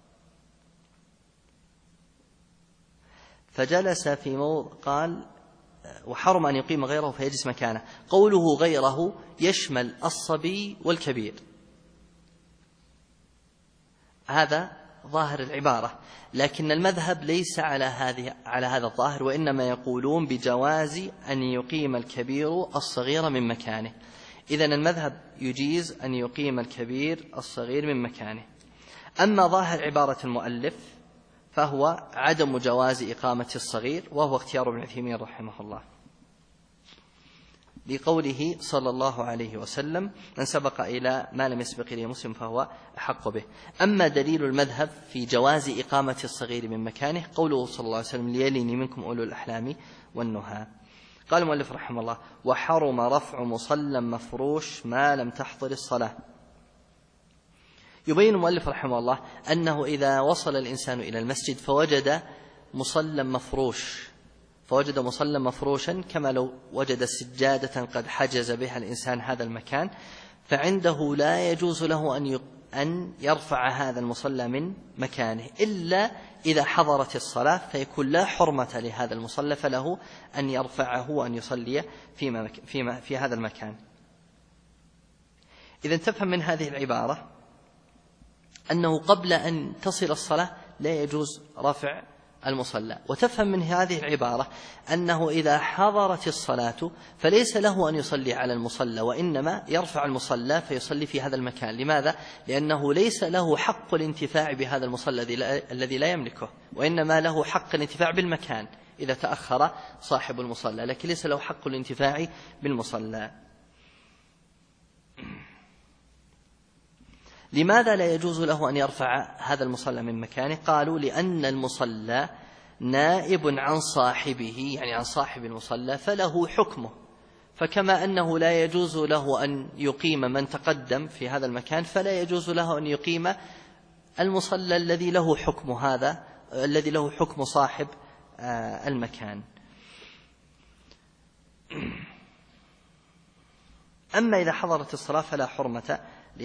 فجلس في موضع. قال: وحرم أن يقيم غيره فيجلس مكانه. قوله غيره يشمل الصبي والكبير، هذا ظاهر العبارة، لكن المذهب ليس على هذا الظاهر، وإنما يقولون بجواز أن يقيم الكبير الصغير من مكانه. إذن المذهب يجيز أن يقيم الكبير الصغير من مكانه. أما ظاهر عبارة المؤلف فهو عدم جواز إقامة الصغير، وهو اختيار ابن تيمية رحمه الله لقوله صلى الله عليه وسلم: من سبق إلى ما لم يسبق إليه مسلم فهو أحق به. أما دليل المذهب في جواز إقامة الصغير من مكانه قوله صلى الله عليه وسلم: ليلني منكم أولو الأحلام والنهى. قال المؤلف رحمه الله: وحرم رفع مصلى مفروش ما لم تحضر الصلاة. يبين المؤلف رحمه الله أنه إذا وصل الإنسان إلى المسجد فوجد مصلى مفروشا كما لو وجد سجادة قد حجز بها الإنسان هذا المكان، فعنده لا يجوز له أن يرفع هذا المصلى من مكانه إلا إذا حضرت الصلاة، فيكون لا حرمة لهذا المصلى فله أن يرفعه وأن يصلي في هذا المكان. إذا تفهم من هذه العبارة أنه قبل أن تصل الصلاة لا يجوز رفع المصلى، وتفهم من هذه العبارة أنه إذا حضرت الصلاة فليس له أن يصلي على المصلى، وإنما يرفع المصلى فيصلي في هذا المكان. لماذا؟ لأنه ليس له حق الانتفاع بهذا المصلى الذي لا يملكه، وإنما له حق الانتفاع بالمكان إذا تأخر صاحب المصلى، لكن ليس له حق الانتفاع بالمصلى. لماذا لا يجوز له أن يرفع هذا المصلى من مكانه؟ قالوا: لأن المصلى نائب عن صاحبه، يعني عن صاحب المصلى، فله حكمه. فكما أنه لا يجوز له أن يقيم من تقدم في هذا المكان، فلا يجوز له أن يقيم المصلى الذي له حكم صاحب المكان. أما إذا حضرت الصلاة فلا حرمة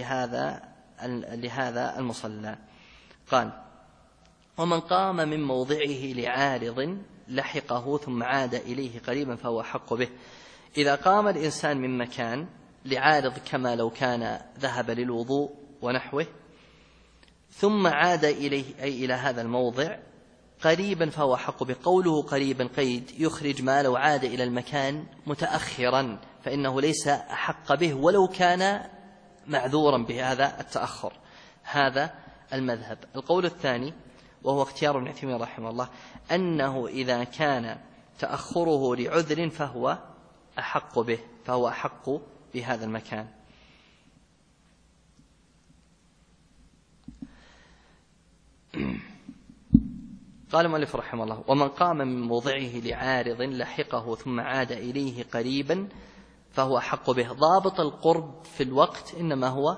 لهذا المصلى. قال: ومن قام من موضعه لعارض لحقه ثم عاد إليه قريبا فهو أحق به. إذا قام الإنسان من مكان لعارض كما لو كان ذهب للوضوء ونحوه ثم عاد إليه أي إلى هذا الموضع قريبا فهو أحق به. قوله قريبا قيد يخرج ما لو عاد إلى المكان متأخرا فإنه ليس أحق به ولو كان معذورا بهذا التأخر. هذا المذهب. القول الثاني وهو اختيار ابن عثيمين رحمه الله أنه إذا كان تأخره لعذر فهو أحق به، فهو أحق بهذا المكان. قال المؤلف رحمه الله: ومن قام من موضعه لعارض لحقه ثم عاد إليه قريبا فهو أحق به. ضابط القرب في الوقت إنما هو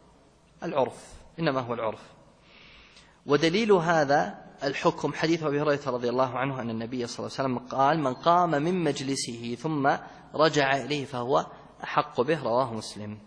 العرف. ودليل هذا الحكم حديث أبي هريرة رضي الله عنه أن النبي صلى الله عليه وسلم قال: من قام من مجلسه ثم رجع إليه فهو أحق به. رواه مسلم.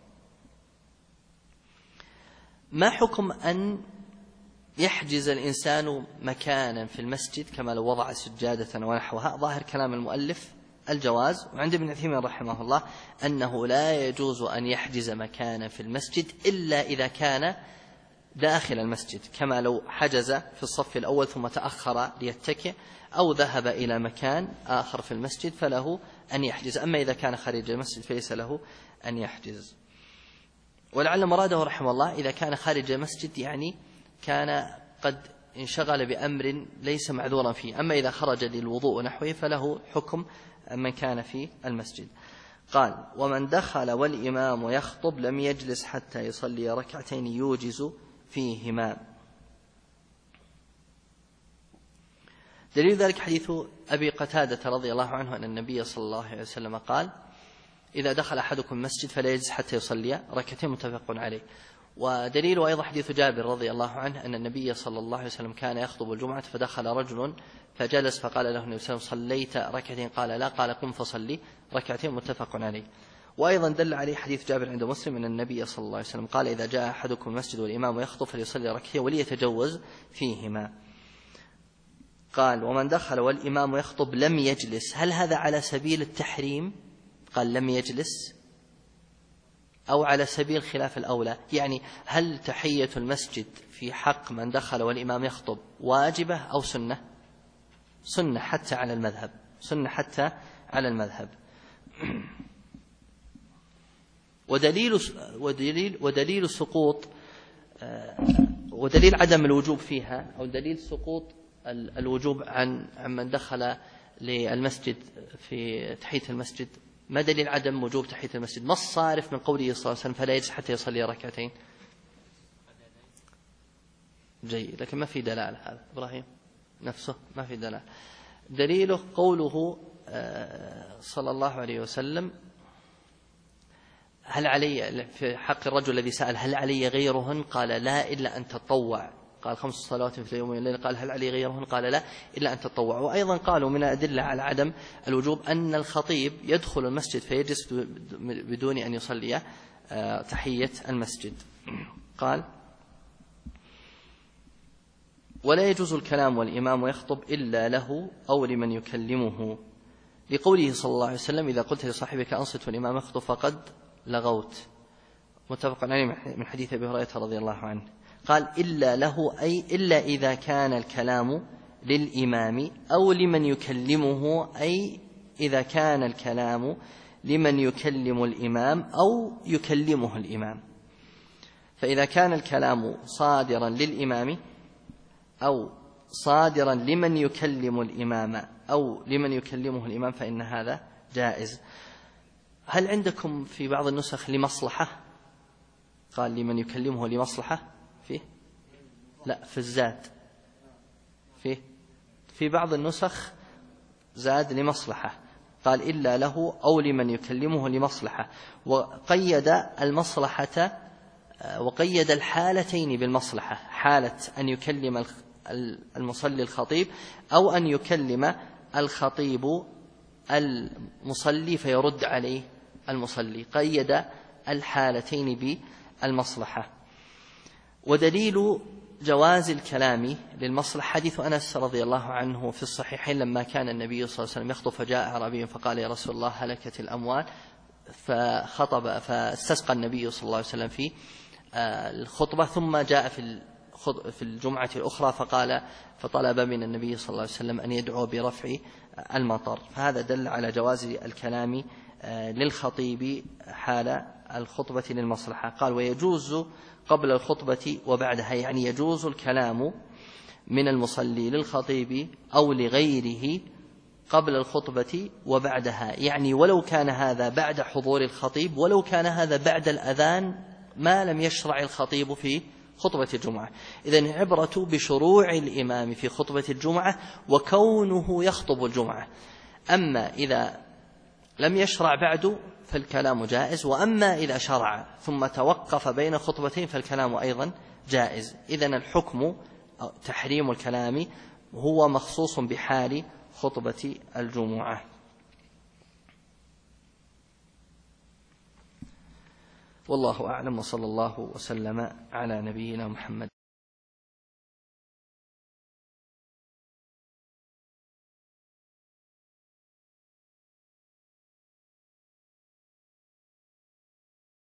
ما حكم أن يحجز الإنسان مكانا في المسجد كما لو وضع سجادة ونحوها؟ ظاهر كلام المؤلف الجواز، وعند ابن عثيمين رحمه الله أنه لا يجوز أن يحجز مكانا في المسجد إلا إذا كان داخل المسجد، كما لو حجز في الصف الأول ثم تأخر ليتكئ أو ذهب إلى مكان آخر في المسجد فله أن يحجز. أما إذا كان خارج المسجد فليس له أن يحجز. ولعل مراده رحمه الله إذا كان خارج المسجد يعني كان قد انشغل بأمر ليس معذورا فيه. أما إذا خرج للوضوء ونحوه فله حكم من كان في المسجد. قال: ومن دخل والإمام يخطب لم يجلس حتى يصلي ركعتين يوجز فيهما. دليل ذلك حديث أبي قتادة رضي الله عنه أن النبي صلى الله عليه وسلم قال: إذا دخل أحدكم المسجد فلا يجلس حتى يصلي ركعتين، متفق عليه. ودليل أيضا حديث جابر رضي الله عنه أن النبي صلى الله عليه وسلم كان يخطب الجمعة فدخل رجل فجلس فقال له النبي صلى الله عليه وسلم: صليت ركعتين؟ قال: لا. قال: قم فصلي ركعتين، متفق عليه. وأيضا دل عليه حديث جابر عند مسلم أن النبي صلى الله عليه وسلم قال: إذا جاء أحدكم المسجد والإمام يخطب فليصلي ركعتين وليتجوز فيهما. قال: ومن دخل والإمام يخطب لم يجلس، هل هذا على سبيل التحريم؟ قال: لم يجلس، أو على سبيل خلاف الأولى؟ يعني هل تحية المسجد في حق من دخل والإمام يخطب واجبة أو سنة؟ سنة حتى على المذهب، سنة حتى على المذهب. ودليل سقوط ودليل عدم الوجوب فيها، أو دليل سقوط الوجوب عن من دخل للمسجد في تحية المسجد، ما دليل عدم وجوب تحية المسجد؟ ما الصارف من قوله صلى الله عليه وسلم فلا يجلس حتى يصلي ركعتين؟ جيد، لكن ما في دلالة. هذا إبراهيم نفسه ما في دلالة. دليله قوله صلى الله عليه وسلم: هل علي في حق الرجل الذي سأل هل علي غيرهن؟ قال: لا إلا أن تطوع. قال: 5 صلوات في اليوم والليل. قال: هل علي غيرهن؟ قال: لا إلا أن تطوع. وأيضا قالوا من الأدلة على عدم الوجوب أن الخطيب يدخل المسجد فيجلس بدون أن يصلي تحية المسجد. قال: ولا يجوز الكلام والإمام يخطب إلا له أو لمن يكلمه، لقوله صلى الله عليه وسلم: إذا قلت لصاحبك أنصت والإمام يخطب فقد لغوت، متفق عليه من حديث أبي هريرة رضي الله عنه. قال: إلا له أي إلا إذا كان الكلام للإمام أو لمن يكلمه، أي إذا كان الكلام لمن يكلم الإمام أو يكلمه الإمام. فإذا كان الكلام صادرا للإمام أو صادرا لمن يكلم الإمام أو لمن يكلمه الإمام فإن هذا جائز. هل عندكم في بعض النسخ لمصلحة؟ قال: لمن يكلمه لمصلحة فيه؟ لا، في الزاد في بعض النسخ زاد لمصلحة، قال: إلا له أو لمن يكلمه لمصلحة، وقيد المصلحة وقيد الحالتين بالمصلحة، حالة أن يكلم المصلي الخطيب أو أن يكلم الخطيب المصلي فيرد عليه المصلي، قيد الحالتين بالمصلحة. ودليل جواز الكلام للمصلحة حديث أنس رضي الله عنه في الصحيحين لما كان النبي صلى الله عليه وسلم يخطب فجاء أعرابي فقال يا رسول الله هلكت الأموال، فاستسقى النبي صلى الله عليه وسلم في الخطبة، ثم جاء في الجمعة الأخرى فطلب من النبي صلى الله عليه وسلم أن يدعو برفع المطر. فهذا دل على جواز الكلام للخطيب حال الخطبة للمصلحة. قال ويجوز قبل الخطبة وبعدها، يعني يجوز الكلام من المصلي للخطيب أو لغيره قبل الخطبة وبعدها، يعني ولو كان هذا بعد حضور الخطيب، ولو كان هذا بعد الأذان ما لم يشرع الخطيب في خطبة الجمعة. إذن العبرة بشروع الإمام في خطبة الجمعة وكونه يخطب الجمعة. أما إذا لم يشرع بعد فالكلام جائز، وأما إذا شرع ثم توقف بين خطبتين فالكلام أيضا جائز. إذن الحكم تحريم الكلام هو مخصوص بحال خطبة الجمعة. والله أعلم، وصلى الله وسلم على نبينا محمد.